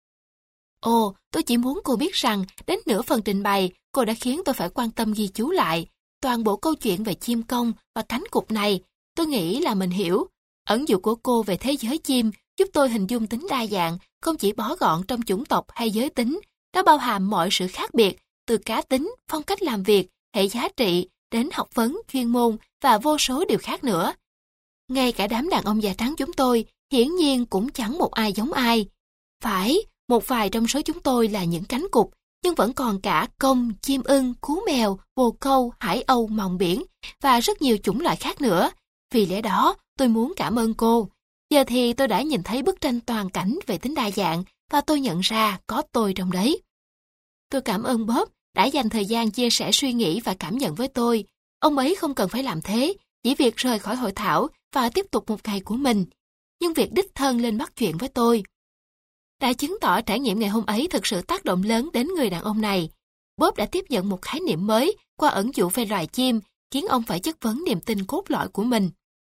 "Ồ, tôi chỉ muốn cô biết rằng đến nửa phần trình bày, cô đã khiến tôi phải quan tâm ghi chú lại. Toàn bộ câu chuyện về chim công và cánh cụt này, tôi nghĩ là mình hiểu. Ẩn dụ của cô về thế giới chim giúp tôi hình dung tính đa dạng, không chỉ bó gọn trong chủng tộc hay giới tính, nó bao hàm mọi sự khác biệt, từ cá tính, phong cách làm việc, hệ giá trị, đến học vấn, chuyên môn và vô số điều khác nữa. Ngay cả đám đàn ông da trắng chúng tôi, hiển nhiên cũng chẳng một ai giống ai. Phải, một vài trong số chúng tôi là những cánh cụt, nhưng vẫn còn cả công, chim ưng, cú mèo, bồ câu, hải âu, mòng biển và rất nhiều chủng loại khác nữa. Vì lẽ đó, tôi muốn cảm ơn cô. Giờ thì tôi đã nhìn thấy bức tranh toàn cảnh về tính đa dạng và tôi nhận ra có tôi trong đấy." Tôi cảm ơn Bob đã dành thời gian chia sẻ suy nghĩ và cảm nhận với tôi. Ông ấy không cần phải làm thế, chỉ việc rời khỏi hội thảo và tiếp tục một ngày của mình. Nhưng việc đích thân lên bắt chuyện với tôi đã chứng tỏ trải nghiệm ngày hôm ấy thực sự tác động lớn đến người đàn ông này. Bob đã tiếp nhận một khái niệm mới qua ẩn dụ về loài chim, khiến ông phải chất vấn niềm tin cốt lõi của mình.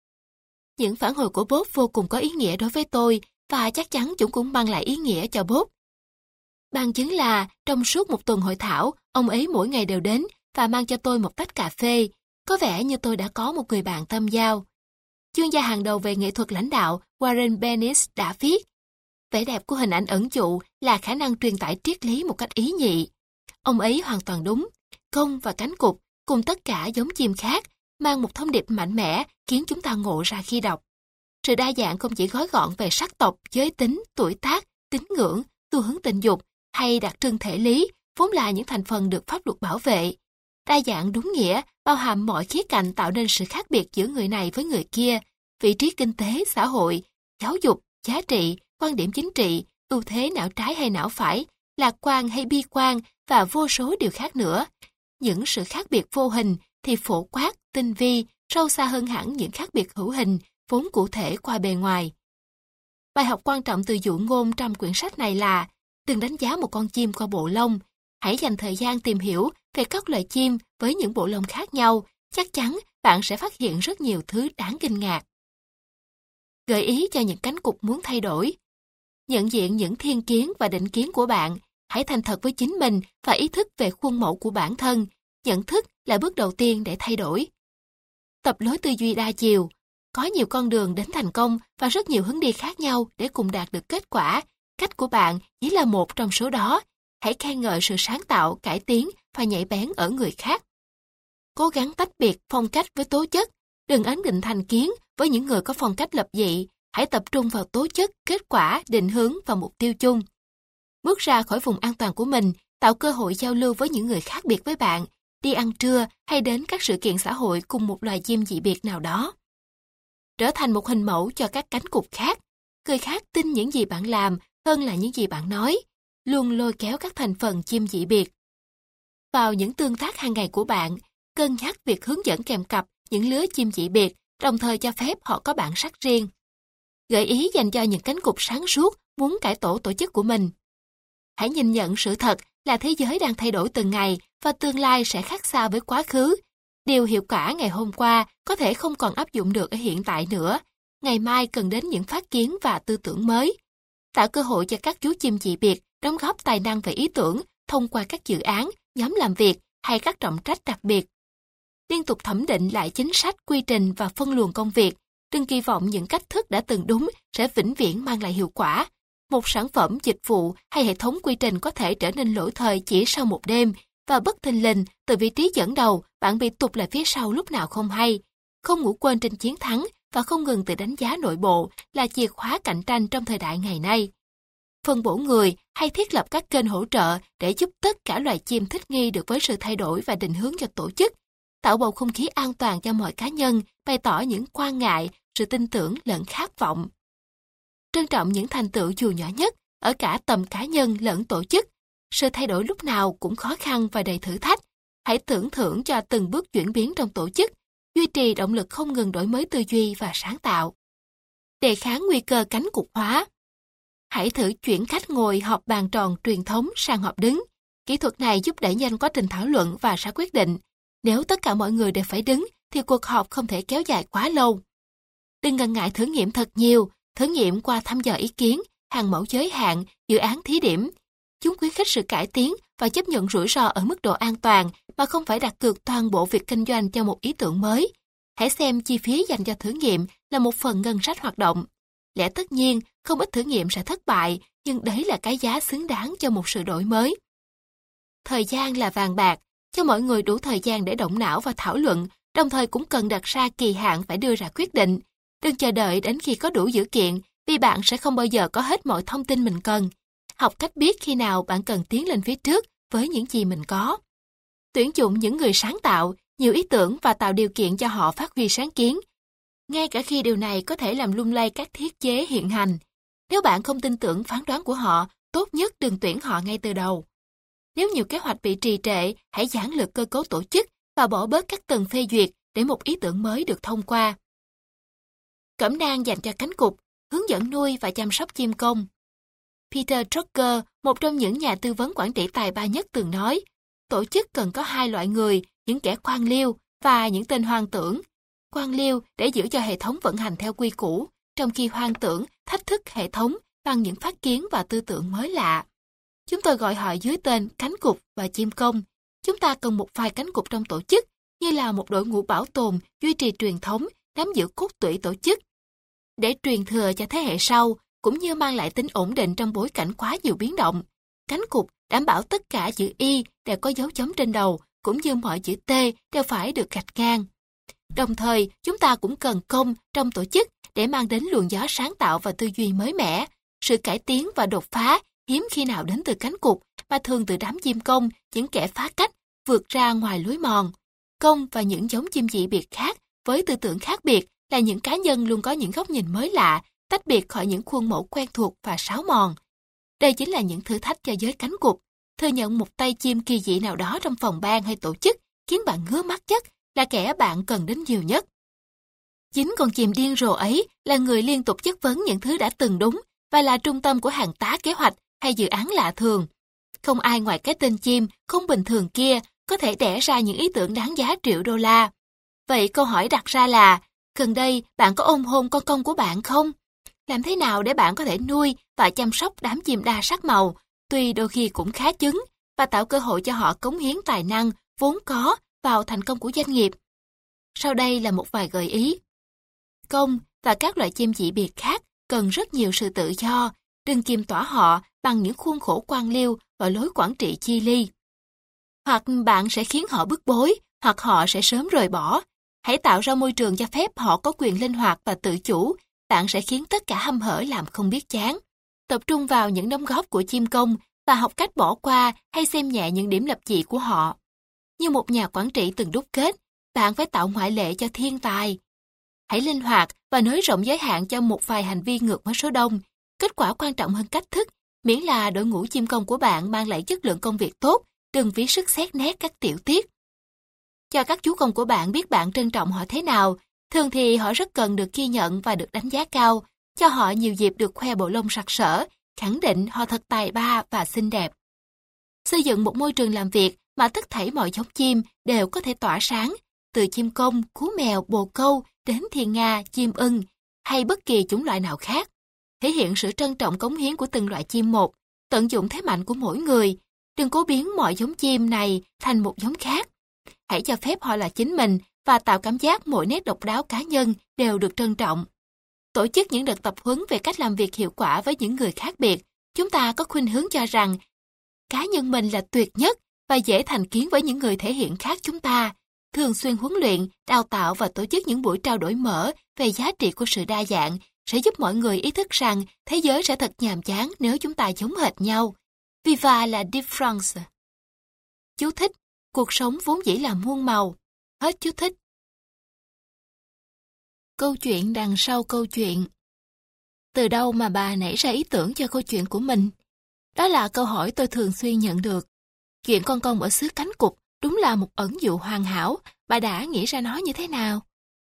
Những phản hồi của Bob vô cùng có ý nghĩa đối với tôi, và chắc chắn chúng cũng mang lại ý nghĩa cho Bob. Bằng chứng là, trong suốt một tuần hội thảo, ông ấy mỗi ngày đều đến và mang cho tôi một tách cà phê. Có vẻ như tôi đã có một người bạn tâm giao. Chuyên gia hàng đầu về nghệ thuật lãnh đạo Warren Bennis đã viết: "Vẻ đẹp của hình ảnh ẩn dụ là khả năng truyền tải triết lý một cách ý nhị." Ông ấy hoàn toàn đúng. Công và cánh cụt, cùng tất cả giống chim khác, mang một thông điệp mạnh mẽ khiến chúng ta ngộ ra khi đọc. Sự đa dạng không chỉ gói gọn về sắc tộc, giới tính, tuổi tác, tín ngưỡng, xu hướng tình dục hay đặc trưng thể lý, vốn là những thành phần được pháp luật bảo vệ. Đa dạng đúng nghĩa bao hàm mọi khía cạnh tạo nên sự khác biệt giữa người này với người kia, vị trí kinh tế, xã hội, giáo dục, giá trị, quan điểm chính trị, ưu thế não trái hay não phải, lạc quan hay bi quan và vô số điều khác nữa. Những sự khác biệt vô hình thì phổ quát, tinh vi, sâu xa hơn hẳn những khác biệt hữu hình, vốn cụ thể qua bề ngoài. Bài học quan trọng từ dụ ngôn trong quyển sách này là đừng đánh giá một con chim qua bộ lông. Hãy dành thời gian tìm hiểu về các loài chim với những bộ lông khác nhau. Chắc chắn bạn sẽ phát hiện rất nhiều thứ đáng kinh ngạc. Gợi ý cho những cánh cụt muốn thay đổi. Nhận diện những thiên kiến và định kiến của bạn. Hãy thành thật với chính mình và ý thức về khuôn mẫu của bản thân. Nhận thức là bước đầu tiên để thay đổi. Tập lối tư duy đa chiều. Có nhiều con đường đến thành công và rất nhiều hướng đi khác nhau để cùng đạt được kết quả. Cách của bạn chỉ là một trong số đó. Hãy khen ngợi sự sáng tạo, cải tiến và nhạy bén ở người khác. Cố gắng tách biệt phong cách với tố chất. Đừng ấn định thành kiến với những người có phong cách lập dị. Hãy tập trung vào tố chất, kết quả, định hướng và mục tiêu chung. Bước ra khỏi vùng an toàn của mình, tạo cơ hội giao lưu với những người khác biệt với bạn, đi ăn trưa hay đến các sự kiện xã hội cùng một loài chim dị biệt nào đó. Trở thành một hình mẫu cho các cánh cụt khác. Người khác tin những gì bạn làm hơn là những gì bạn nói. Luôn lôi kéo các thành phần chim dị biệt. Vào những tương tác hàng ngày của bạn, cân nhắc việc hướng dẫn kèm cặp những lứa chim dị biệt, đồng thời cho phép họ có bản sắc riêng. Gợi ý dành cho những cánh cụt sáng suốt muốn cải tổ tổ chức của mình. Hãy nhìn nhận sự thật là thế giới đang thay đổi từng ngày và tương lai sẽ khác xa với quá khứ. Điều hiệu quả ngày hôm qua có thể không còn áp dụng được ở hiện tại nữa. Ngày mai cần đến những phát kiến và tư tưởng mới. Tạo cơ hội cho các chú chim dị biệt đóng góp tài năng và ý tưởng thông qua các dự án, nhóm làm việc hay các trọng trách đặc biệt. Liên tục thẩm định lại chính sách, quy trình và phân luồng công việc. Đừng kỳ vọng những cách thức đã từng đúng sẽ vĩnh viễn mang lại hiệu quả. Một sản phẩm, dịch vụ hay hệ thống quy trình có thể trở nên lỗi thời chỉ sau một đêm và bất thình lình từ vị trí dẫn đầu bạn bị tụt lại phía sau lúc nào không hay. Không ngủ quên trên chiến thắng và không ngừng tự đánh giá nội bộ là chìa khóa cạnh tranh trong thời đại ngày nay. Phân bổ người hay thiết lập các kênh hỗ trợ để giúp tất cả loài chim thích nghi được với sự thay đổi và định hướng cho tổ chức. Tạo bầu không khí an toàn cho mọi cá nhân, bày tỏ những quan ngại, sự tin tưởng lẫn khát vọng. Trân trọng những thành tựu dù nhỏ nhất, ở cả tầm cá nhân lẫn tổ chức. Sự thay đổi lúc nào cũng khó khăn và đầy thử thách. Hãy tưởng thưởng cho từng bước chuyển biến trong tổ chức, duy trì động lực không ngừng đổi mới tư duy và sáng tạo. Đề kháng nguy cơ cánh cụt hóa. Hãy thử chuyển cách ngồi họp bàn tròn truyền thống sang họp đứng. Kỹ thuật này giúp đẩy nhanh quá trình thảo luận và ra quyết định. Nếu tất cả mọi người đều phải đứng, thì cuộc họp không thể kéo dài quá lâu. Đừng ngần ngại thử nghiệm thật nhiều, thử nghiệm qua thăm dò ý kiến, hàng mẫu giới hạn, dự án thí điểm. Chúng khuyến khích sự cải tiến và chấp nhận rủi ro ở mức độ an toàn mà không phải đặt cược toàn bộ việc kinh doanh cho một ý tưởng mới. Hãy xem chi phí dành cho thử nghiệm là một phần ngân sách hoạt động. Lẽ tất nhiên, không ít thử nghiệm sẽ thất bại, nhưng đấy là cái giá xứng đáng cho một sự đổi mới. Thời gian là vàng bạc, cho mọi người đủ thời gian để động não và thảo luận, đồng thời cũng cần đặt ra kỳ hạn phải đưa ra quyết định. Đừng chờ đợi đến khi có đủ dữ kiện, vì bạn sẽ không bao giờ có hết mọi thông tin mình cần. Học cách biết khi nào bạn cần tiến lên phía trước với những gì mình có. Tuyển dụng những người sáng tạo, nhiều ý tưởng và tạo điều kiện cho họ phát huy sáng kiến. Ngay cả khi điều này có thể làm lung lay các thiết chế hiện hành. Nếu bạn không tin tưởng phán đoán của họ, tốt nhất đừng tuyển họ ngay từ đầu. Nếu nhiều kế hoạch bị trì trệ, hãy giản lược cơ cấu tổ chức và bỏ bớt các tầng phê duyệt để một ý tưởng mới được thông qua. Cẩm nang dành cho cánh cụt, hướng dẫn nuôi và chăm sóc chim công. Peter Drucker, một trong những nhà tư vấn quản trị tài ba nhất từng nói, tổ chức cần có hai loại người, những kẻ quan liêu và những tên hoang tưởng. Quan liêu để giữ cho hệ thống vận hành theo quy củ, trong khi hoang tưởng thách thức hệ thống bằng những phát kiến và tư tưởng mới lạ. Chúng tôi gọi họ dưới tên cánh cụt và chim công. Chúng ta cần một vài cánh cụt trong tổ chức, như là một đội ngũ bảo tồn, duy trì truyền thống, nắm giữ cốt tủy tổ chức, để truyền thừa cho thế hệ sau, cũng như mang lại tính ổn định trong bối cảnh quá nhiều biến động. Cánh cụt đảm bảo tất cả chữ Y đều có dấu chấm trên đầu, cũng như mọi chữ T đều phải được gạch ngang. Đồng thời, chúng ta cũng cần công trong tổ chức để mang đến luồng gió sáng tạo và tư duy mới mẻ. Sự cải tiến và đột phá hiếm khi nào đến từ cánh cụt, mà thường từ đám chim công, những kẻ phá cách, vượt ra ngoài lối mòn. Công và những giống chim dị biệt khác với tư tưởng khác biệt là những cá nhân luôn có những góc nhìn mới lạ, tách biệt khỏi những khuôn mẫu quen thuộc và sáo mòn. Đây chính là những thử thách cho giới cánh cụt. Thừa nhận một tay chim kỳ dị nào đó trong phòng ban hay tổ chức khiến bạn ngứa mắt nhất là kẻ bạn cần đến nhiều nhất. Chính con chim điên rồ ấy là người liên tục chất vấn những thứ đã từng đúng và là trung tâm của hàng tá kế hoạch hay dự án lạ thường. Không ai ngoài cái tên chim không bình thường kia có thể đẻ ra những ý tưởng đáng giá triệu đô la. Vậy câu hỏi đặt ra là, gần đây bạn có ôm hôn con công của bạn không? Làm thế nào để bạn có thể nuôi và chăm sóc đám chim đa sắc màu, tuy đôi khi cũng khá chứng, và tạo cơ hội cho họ cống hiến tài năng vốn có vào thành công của doanh nghiệp? Sau đây là một vài gợi ý. Công và các loại chim dị biệt khác cần rất nhiều sự tự do, đừng kiềm tỏa họ bằng những khuôn khổ quan liêu và lối quản trị chi ly. Hoặc bạn sẽ khiến họ bức bối, hoặc họ sẽ sớm rời bỏ. Hãy tạo ra môi trường cho phép họ có quyền linh hoạt và tự chủ, bạn sẽ khiến tất cả hăm hở làm không biết chán. Tập trung vào những đóng góp của chim công và học cách bỏ qua hay xem nhẹ những điểm lập dị của họ. Như một nhà quản trị từng đúc kết, bạn phải tạo ngoại lệ cho thiên tài. Hãy linh hoạt và nới rộng giới hạn cho một vài hành vi ngược với số đông. Kết quả quan trọng hơn cách thức, miễn là đội ngũ chim công của bạn mang lại chất lượng công việc tốt, đừng phí sức xét nét các tiểu tiết. Cho các chú công của bạn biết bạn trân trọng họ thế nào, thường thì họ rất cần được ghi nhận và được đánh giá cao, cho họ nhiều dịp được khoe bộ lông sặc sỡ, khẳng định họ thật tài ba và xinh đẹp. Xây dựng một môi trường làm việc mà tất thảy mọi giống chim đều có thể tỏa sáng, từ chim công, cú mèo, bồ câu đến thiên nga, chim ưng hay bất kỳ chủng loại nào khác. Thể hiện sự trân trọng cống hiến của từng loại chim một, tận dụng thế mạnh của mỗi người. Đừng cố biến mọi giống chim này thành một giống khác. Hãy cho phép họ là chính mình và tạo cảm giác mỗi nét độc đáo cá nhân đều được trân trọng. Tổ chức những đợt tập huấn về cách làm việc hiệu quả với những người khác biệt. Chúng ta có khuynh hướng cho rằng cá nhân mình là tuyệt nhất và dễ thành kiến với những người thể hiện khác chúng ta. Thường xuyên huấn luyện, đào tạo và tổ chức những buổi trao đổi mở về giá trị của sự đa dạng sẽ giúp mọi người ý thức rằng thế giới sẽ thật nhàm chán nếu chúng ta giống hệt nhau. Viva la différence! Chú thích: cuộc sống vốn dĩ là muôn màu. Hết chú thích. Câu chuyện đằng sau câu chuyện. Từ đâu mà bà nảy ra ý tưởng cho câu chuyện của mình? Đó là câu hỏi tôi thường xuyên nhận được. Chuyện con công ở xứ cánh cụt đúng là một ẩn dụ hoàn hảo, bà đã nghĩ ra nó như thế nào?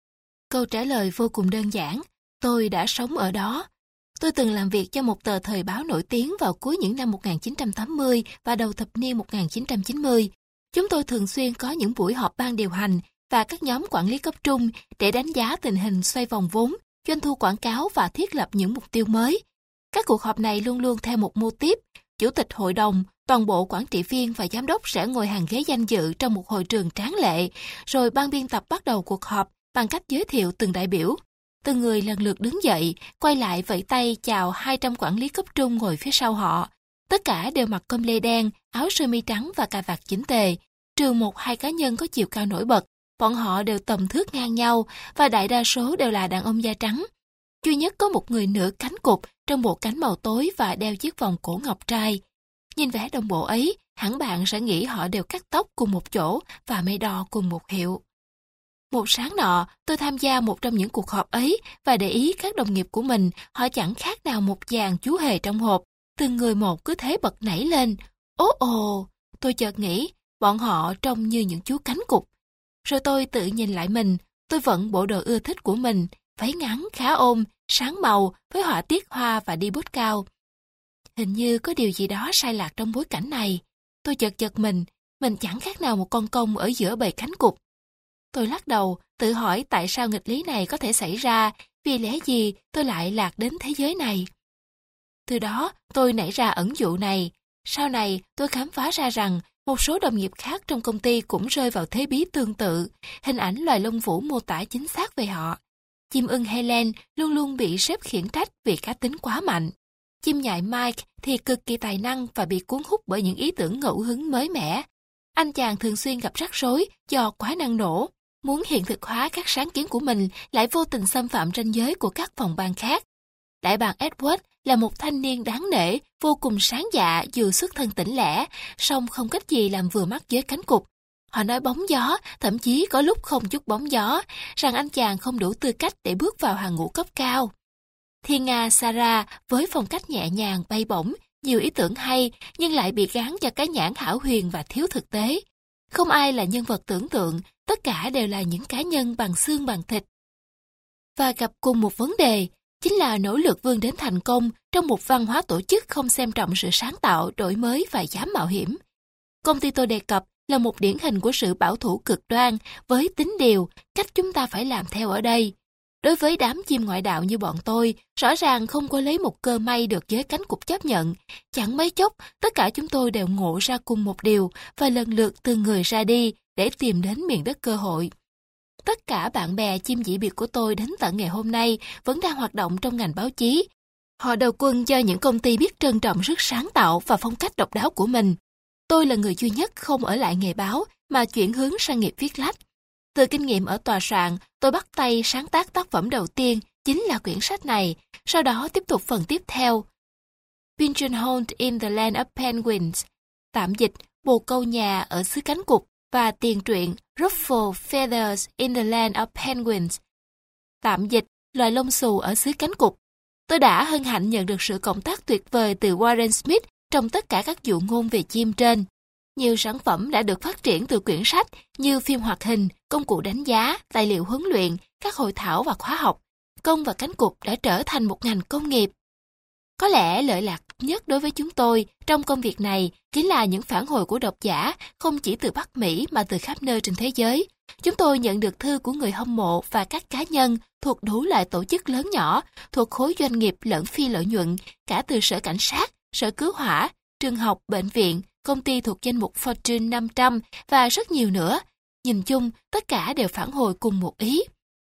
Câu trả lời vô cùng đơn giản, tôi đã sống ở đó. Tôi từng làm việc cho một tờ thời báo nổi tiếng vào cuối những năm một nghìn chín trăm tám mươi và đầu thập niên một nghìn chín trăm chín mươi. Chúng tôi thường xuyên có những buổi họp ban điều hành và các nhóm quản lý cấp trung để đánh giá tình hình xoay vòng vốn, doanh thu quảng cáo và thiết lập những mục tiêu mới. Các cuộc họp này luôn luôn theo một mô típ. Chủ tịch hội đồng, toàn bộ quản trị viên và giám đốc sẽ ngồi hàng ghế danh dự trong một hội trường tráng lệ, rồi ban biên tập bắt đầu cuộc họp bằng cách giới thiệu từng đại biểu. Từng người lần lượt đứng dậy, quay lại vẫy tay chào hai trăm quản lý cấp trung ngồi phía sau họ. Tất cả đều mặc com lê đen, áo sơ mi trắng và cà vạt chỉnh tề. Trừ một hai cá nhân có chiều cao nổi bật, bọn họ đều tầm thước ngang nhau và đại đa số đều là đàn ông da trắng. Duy nhất có một người nửa cánh cụt trong bộ cánh màu tối và đeo chiếc vòng cổ ngọc trai. Nhìn vẻ đồng bộ ấy, hẳn bạn sẽ nghĩ họ đều cắt tóc cùng một chỗ và may đo cùng một hiệu. Một sáng nọ, tôi tham gia một trong những cuộc họp ấy và để ý các đồng nghiệp của mình, họ chẳng khác nào một dàn chú hề trong hộp. Từng người một cứ thế bật nảy lên. Ố ồ, tôi chợt nghĩ, bọn họ trông như những chú cánh cụt. Rồi tôi tự nhìn lại mình, tôi vận bộ đồ ưa thích của mình, váy ngắn, khá ôm, sáng màu, với họa tiết hoa và đi bút cao. Hình như có điều gì đó sai lạc trong bối cảnh này. Tôi chợt giật mình, mình chẳng khác nào một con công ở giữa bầy cánh cụt. Tôi lắc đầu, tự hỏi tại sao nghịch lý này có thể xảy ra, vì lẽ gì tôi lại lạc đến thế giới này. Từ đó, tôi nảy ra ẩn dụ này. Sau này, tôi khám phá ra rằng một số đồng nghiệp khác trong công ty cũng rơi vào thế bí tương tự. Hình ảnh loài lông vũ mô tả chính xác về họ. Chim ưng Helen luôn luôn bị sếp khiển trách vì cá tính quá mạnh. Chim nhại Mike thì cực kỳ tài năng và bị cuốn hút bởi những ý tưởng ngẫu hứng mới mẻ. Anh chàng thường xuyên gặp rắc rối do quá năng nổ. Muốn hiện thực hóa các sáng kiến của mình lại vô tình xâm phạm ranh giới của các phòng ban khác. Đại bàng Edward là một thanh niên đáng nể, vô cùng sáng dạ dù xuất thân tỉnh lẻ, song không cách gì làm vừa mắt với cánh cụt. Họ nói bóng gió, thậm chí có lúc không chút bóng gió, rằng anh chàng không đủ tư cách để bước vào hàng ngũ cấp cao. Thiên nga Sarah với phong cách nhẹ nhàng bay bổng, nhiều ý tưởng hay nhưng lại bị gán cho cái nhãn hão huyền và thiếu thực tế. Không ai là nhân vật tưởng tượng, tất cả đều là những cá nhân bằng xương bằng thịt. và gặp cùng một vấn đề, chính là nỗ lực vươn đến thành công trong một văn hóa tổ chức không xem trọng sự sáng tạo, đổi mới và dám mạo hiểm. Công ty tôi đề cập là một điển hình của sự bảo thủ cực đoan với tính điều, cách chúng ta phải làm theo ở đây. Đối với đám chim ngoại đạo như bọn tôi, rõ ràng không có lấy một cơ may được giới cánh cụt chấp nhận. Chẳng mấy chốc, tất cả chúng tôi đều ngộ ra cùng một điều và lần lượt từng người ra đi để tìm đến miền đất cơ hội. Tất cả bạn bè chim dị biệt của tôi đến tận ngày hôm nay vẫn đang hoạt động trong ngành báo chí. Họ đầu quân cho những công ty biết trân trọng sức sáng tạo và phong cách độc đáo của mình. Tôi là người duy nhất không ở lại nghề báo mà chuyển hướng sang nghiệp viết lách. Từ kinh nghiệm ở tòa soạn, tôi bắt tay sáng tác tác phẩm đầu tiên chính là quyển sách này, sau đó tiếp tục phần tiếp theo. Pigeonholed in the Land of Penguins, tạm dịch bồ câu nhà ở xứ cánh cụt, và tiền truyện Ruffled Feathers in the Land of Penguins, tạm dịch loài lông xù ở xứ cánh cụt. Tôi đã hân hạnh nhận được sự cộng tác tuyệt vời từ Warren Smith trong tất cả các dụ ngôn về chim trên. Nhiều sản phẩm đã được phát triển từ quyển sách như phim hoạt hình, công cụ đánh giá, tài liệu huấn luyện, các hội thảo và khóa học. Công và cánh cụt đã trở thành một ngành công nghiệp. Có lẽ lợi lạc nhất đối với chúng tôi trong công việc này chính là những phản hồi của độc giả không chỉ từ Bắc Mỹ mà từ khắp nơi trên thế giới. Chúng tôi nhận được thư của người hâm mộ và các cá nhân thuộc đủ loại tổ chức lớn nhỏ, thuộc khối doanh nghiệp lẫn phi lợi nhuận, cả từ sở cảnh sát, sở cứu hỏa, trường học, bệnh viện, công ty thuộc danh mục Fortune năm trăm và rất nhiều nữa. Nhìn chung, tất cả đều phản hồi cùng một ý.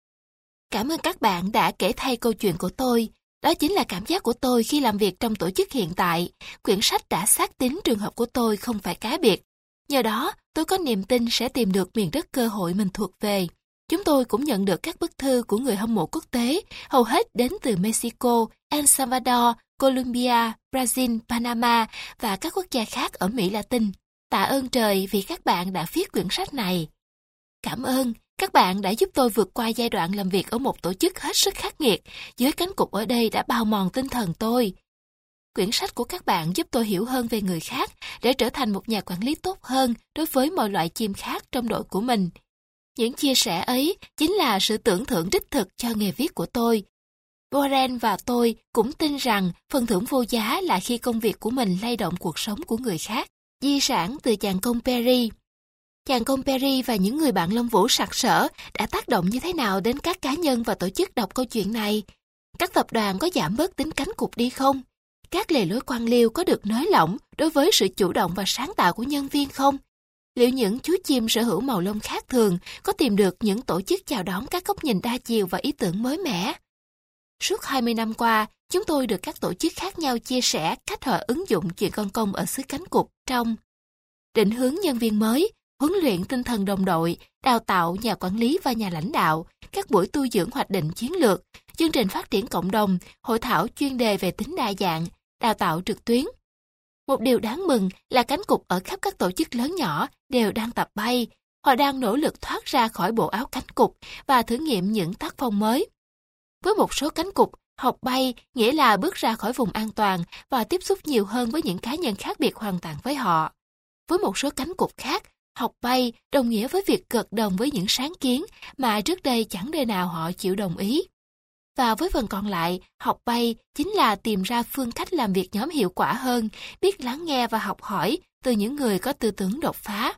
Cảm ơn các bạn đã kể thay câu chuyện của tôi. Đó chính là cảm giác của tôi khi làm việc trong tổ chức hiện tại. Quyển sách đã xác tín trường hợp của tôi không phải cá biệt. Nhờ đó, tôi có niềm tin sẽ tìm được miền đất cơ hội mình thuộc về. Chúng tôi cũng nhận được các bức thư của người hâm mộ quốc tế, hầu hết đến từ Mexico, El Salvador, Colombia, Brazil, Panama và các quốc gia khác ở Mỹ Latin. Tạ ơn trời vì các bạn đã viết quyển sách này. Cảm ơn, các bạn đã giúp tôi vượt qua giai đoạn làm việc ở một tổ chức hết sức khắc nghiệt. Giới cánh cụt ở đây đã bào mòn tinh thần tôi. Quyển sách của các bạn giúp tôi hiểu hơn về người khác để trở thành một nhà quản lý tốt hơn đối với mọi loại chim khác trong đội của mình. Những chia sẻ ấy chính là sự tưởng thưởng đích thực cho nghề viết của tôi. Warren và tôi cũng tin rằng phần thưởng vô giá là khi công việc của mình lay động cuộc sống của người khác. Di sản từ chàng công Perry. Chàng công Perry và những người bạn lông vũ sặc sỡ đã tác động như thế nào đến các cá nhân và tổ chức đọc câu chuyện này? Các tập đoàn có giảm bớt tính cánh cụt đi không? Các lề lối quan liêu có được nới lỏng đối với sự chủ động và sáng tạo của nhân viên không? Liệu những chú chim sở hữu màu lông khác thường có tìm được những tổ chức chào đón các góc nhìn đa chiều và ý tưởng mới mẻ? Suốt hai mươi năm qua, chúng tôi được các tổ chức khác nhau chia sẻ cách họ ứng dụng chuyện con công ở xứ cánh cụt trong định hướng nhân viên mới, huấn luyện tinh thần đồng đội, đào tạo nhà quản lý và nhà lãnh đạo, các buổi tu dưỡng hoạch định chiến lược, chương trình phát triển cộng đồng, hội thảo chuyên đề về tính đa dạng, đào tạo trực tuyến. Một điều đáng mừng là cánh cụt ở khắp các tổ chức lớn nhỏ đều đang tập bay. Họ đang nỗ lực thoát ra khỏi bộ áo cánh cụt và thử nghiệm những tác phong mới. Với một số cánh cụt, học bay nghĩa là bước ra khỏi vùng an toàn và tiếp xúc nhiều hơn với những cá nhân khác biệt hoàn toàn với họ. Với một số cánh cụt khác, học bay đồng nghĩa với việc gật đồng với những sáng kiến mà trước đây chẳng đời nào họ chịu đồng ý. Và với phần còn lại, học bay chính là tìm ra phương cách làm việc nhóm hiệu quả hơn, biết lắng nghe và học hỏi từ những người có tư tưởng đột phá.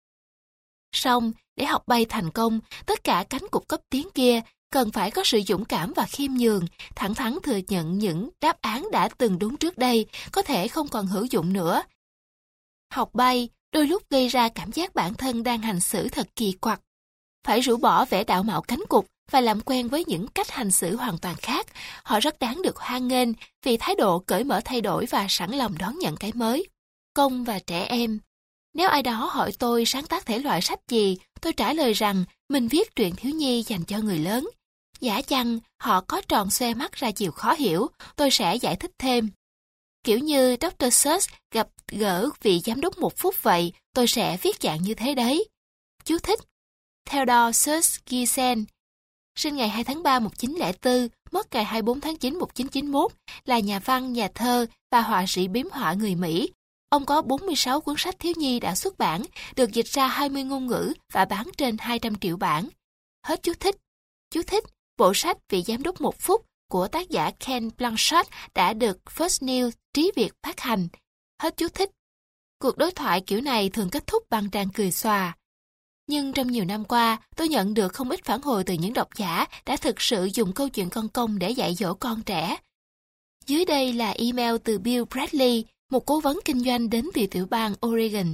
Song, để học bay thành công, tất cả cánh cụt cấp tiến kia cần phải có sự dũng cảm và khiêm nhường, thẳng thắn thừa nhận những đáp án đã từng đúng trước đây có thể không còn hữu dụng nữa. Học bay đôi lúc gây ra cảm giác bản thân đang hành xử thật kỳ quặc. Phải rũ bỏ vẻ đạo mạo cánh cụt và làm quen với những cách hành xử hoàn toàn khác. Họ rất đáng được hoan nghênh vì thái độ cởi mở thay đổi và sẵn lòng đón nhận cái mới. Công và trẻ em. Nếu ai đó hỏi tôi sáng tác thể loại sách gì, tôi trả lời rằng mình viết truyện thiếu nhi dành cho người lớn. Giả chăng họ có tròn xoe mắt ra chiều khó hiểu, tôi sẽ giải thích thêm. Kiểu như Doctor Seuss gặp gỡ vị giám đốc một phút vậy, tôi sẽ viết dạng như thế đấy. Chú thích: Theodore Seuss Giesen, sinh ngày hai tháng ba năm một nghìn chín trăm lẻ bốn, mất ngày hai mươi bốn tháng chín năm một nghìn chín trăm chín mươi mốt, là nhà văn, nhà thơ và họa sĩ biếm họa người Mỹ. Ông có bốn mươi sáu cuốn sách thiếu nhi đã xuất bản, được dịch ra hai mươi ngôn ngữ và bán trên hai trăm triệu bản. Hết chú thích. Chú thích: bộ sách Vị Giám đốc một phút của tác giả Ken Blanchard đã được First News Trí Việt phát hành. Hết chú thích. Cuộc đối thoại kiểu này thường kết thúc bằng tràng cười xòa. Nhưng trong nhiều năm qua, tôi nhận được không ít phản hồi từ những độc giả đã thực sự dùng câu chuyện con công để dạy dỗ con trẻ. Dưới đây là email từ Bill Bradley, một cố vấn kinh doanh đến từ tiểu bang Oregon.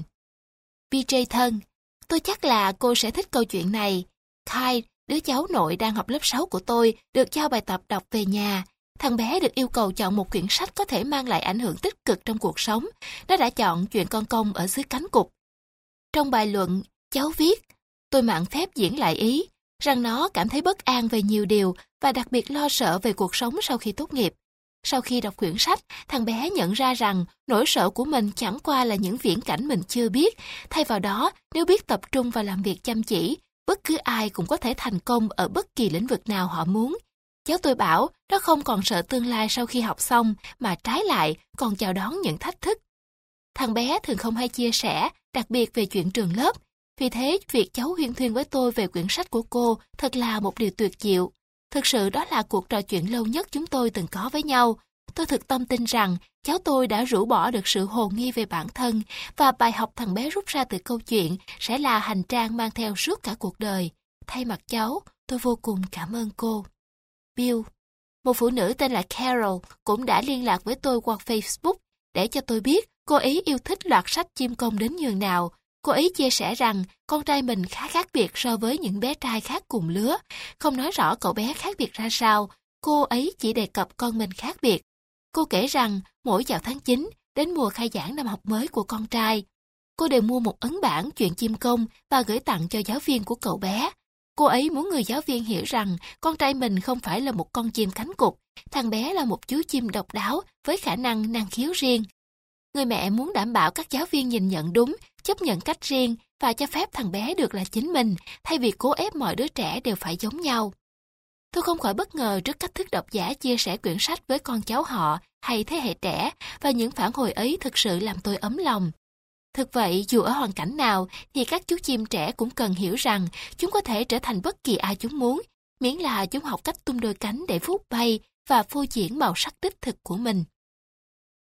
pê giê thân, tôi chắc là cô sẽ thích câu chuyện này. Kyle, đứa cháu nội đang học lớp sáu của tôi, được giao bài tập đọc về nhà. Thằng bé được yêu cầu chọn một quyển sách có thể mang lại ảnh hưởng tích cực trong cuộc sống. Nó đã chọn Chuyện con công ở dưới cánh cụt. Trong bài luận, cháu viết, tôi mạn phép diễn lại ý, rằng nó cảm thấy bất an về nhiều điều và đặc biệt lo sợ về cuộc sống sau khi tốt nghiệp. Sau khi đọc quyển sách, thằng bé nhận ra rằng nỗi sợ của mình chẳng qua là những viễn cảnh mình chưa biết. Thay vào đó, nếu biết tập trung và làm việc chăm chỉ, bất cứ ai cũng có thể thành công ở bất kỳ lĩnh vực nào họ muốn. Cháu tôi bảo, nó không còn sợ tương lai sau khi học xong, mà trái lại còn chào đón những thách thức. Thằng bé thường không hay chia sẻ, đặc biệt về chuyện trường lớp. Vì thế, việc cháu huyên thuyên với tôi về quyển sách của cô thật là một điều tuyệt diệu. Thực sự đó là cuộc trò chuyện lâu nhất chúng tôi từng có với nhau. Tôi thực tâm tin rằng cháu tôi đã rũ bỏ được sự hồ nghi về bản thân và bài học thằng bé rút ra từ câu chuyện sẽ là hành trang mang theo suốt cả cuộc đời. Thay mặt cháu, tôi vô cùng cảm ơn cô. Bill, một phụ nữ tên là Carol cũng đã liên lạc với tôi qua Facebook để cho tôi biết cô ấy yêu thích loạt sách chim công đến nhường nào. Cô ấy chia sẻ rằng con trai mình khá khác biệt so với những bé trai khác cùng lứa. Không nói rõ cậu bé khác biệt ra sao, cô ấy chỉ đề cập con mình khác biệt. Cô kể rằng mỗi vào tháng chín, đến mùa khai giảng năm học mới của con trai, cô đều mua một ấn bản Chuyện chim công và gửi tặng cho giáo viên của cậu bé. Cô ấy muốn người giáo viên hiểu rằng con trai mình không phải là một con chim cánh cụt, thằng bé là một chú chim độc đáo với khả năng năng khiếu riêng. Người mẹ muốn đảm bảo các giáo viên nhìn nhận đúng, chấp nhận cách riêng và cho phép thằng bé được là chính mình, thay vì cố ép mọi đứa trẻ đều phải giống nhau. Tôi không khỏi bất ngờ trước cách thức độc giả chia sẻ quyển sách với con cháu họ hay thế hệ trẻ, và những phản hồi ấy thực sự làm tôi ấm lòng. Thực vậy, dù ở hoàn cảnh nào thì các chú chim trẻ cũng cần hiểu rằng chúng có thể trở thành bất kỳ ai chúng muốn, miễn là chúng học cách tung đôi cánh để vút bay và phô diễn màu sắc đích thực của mình.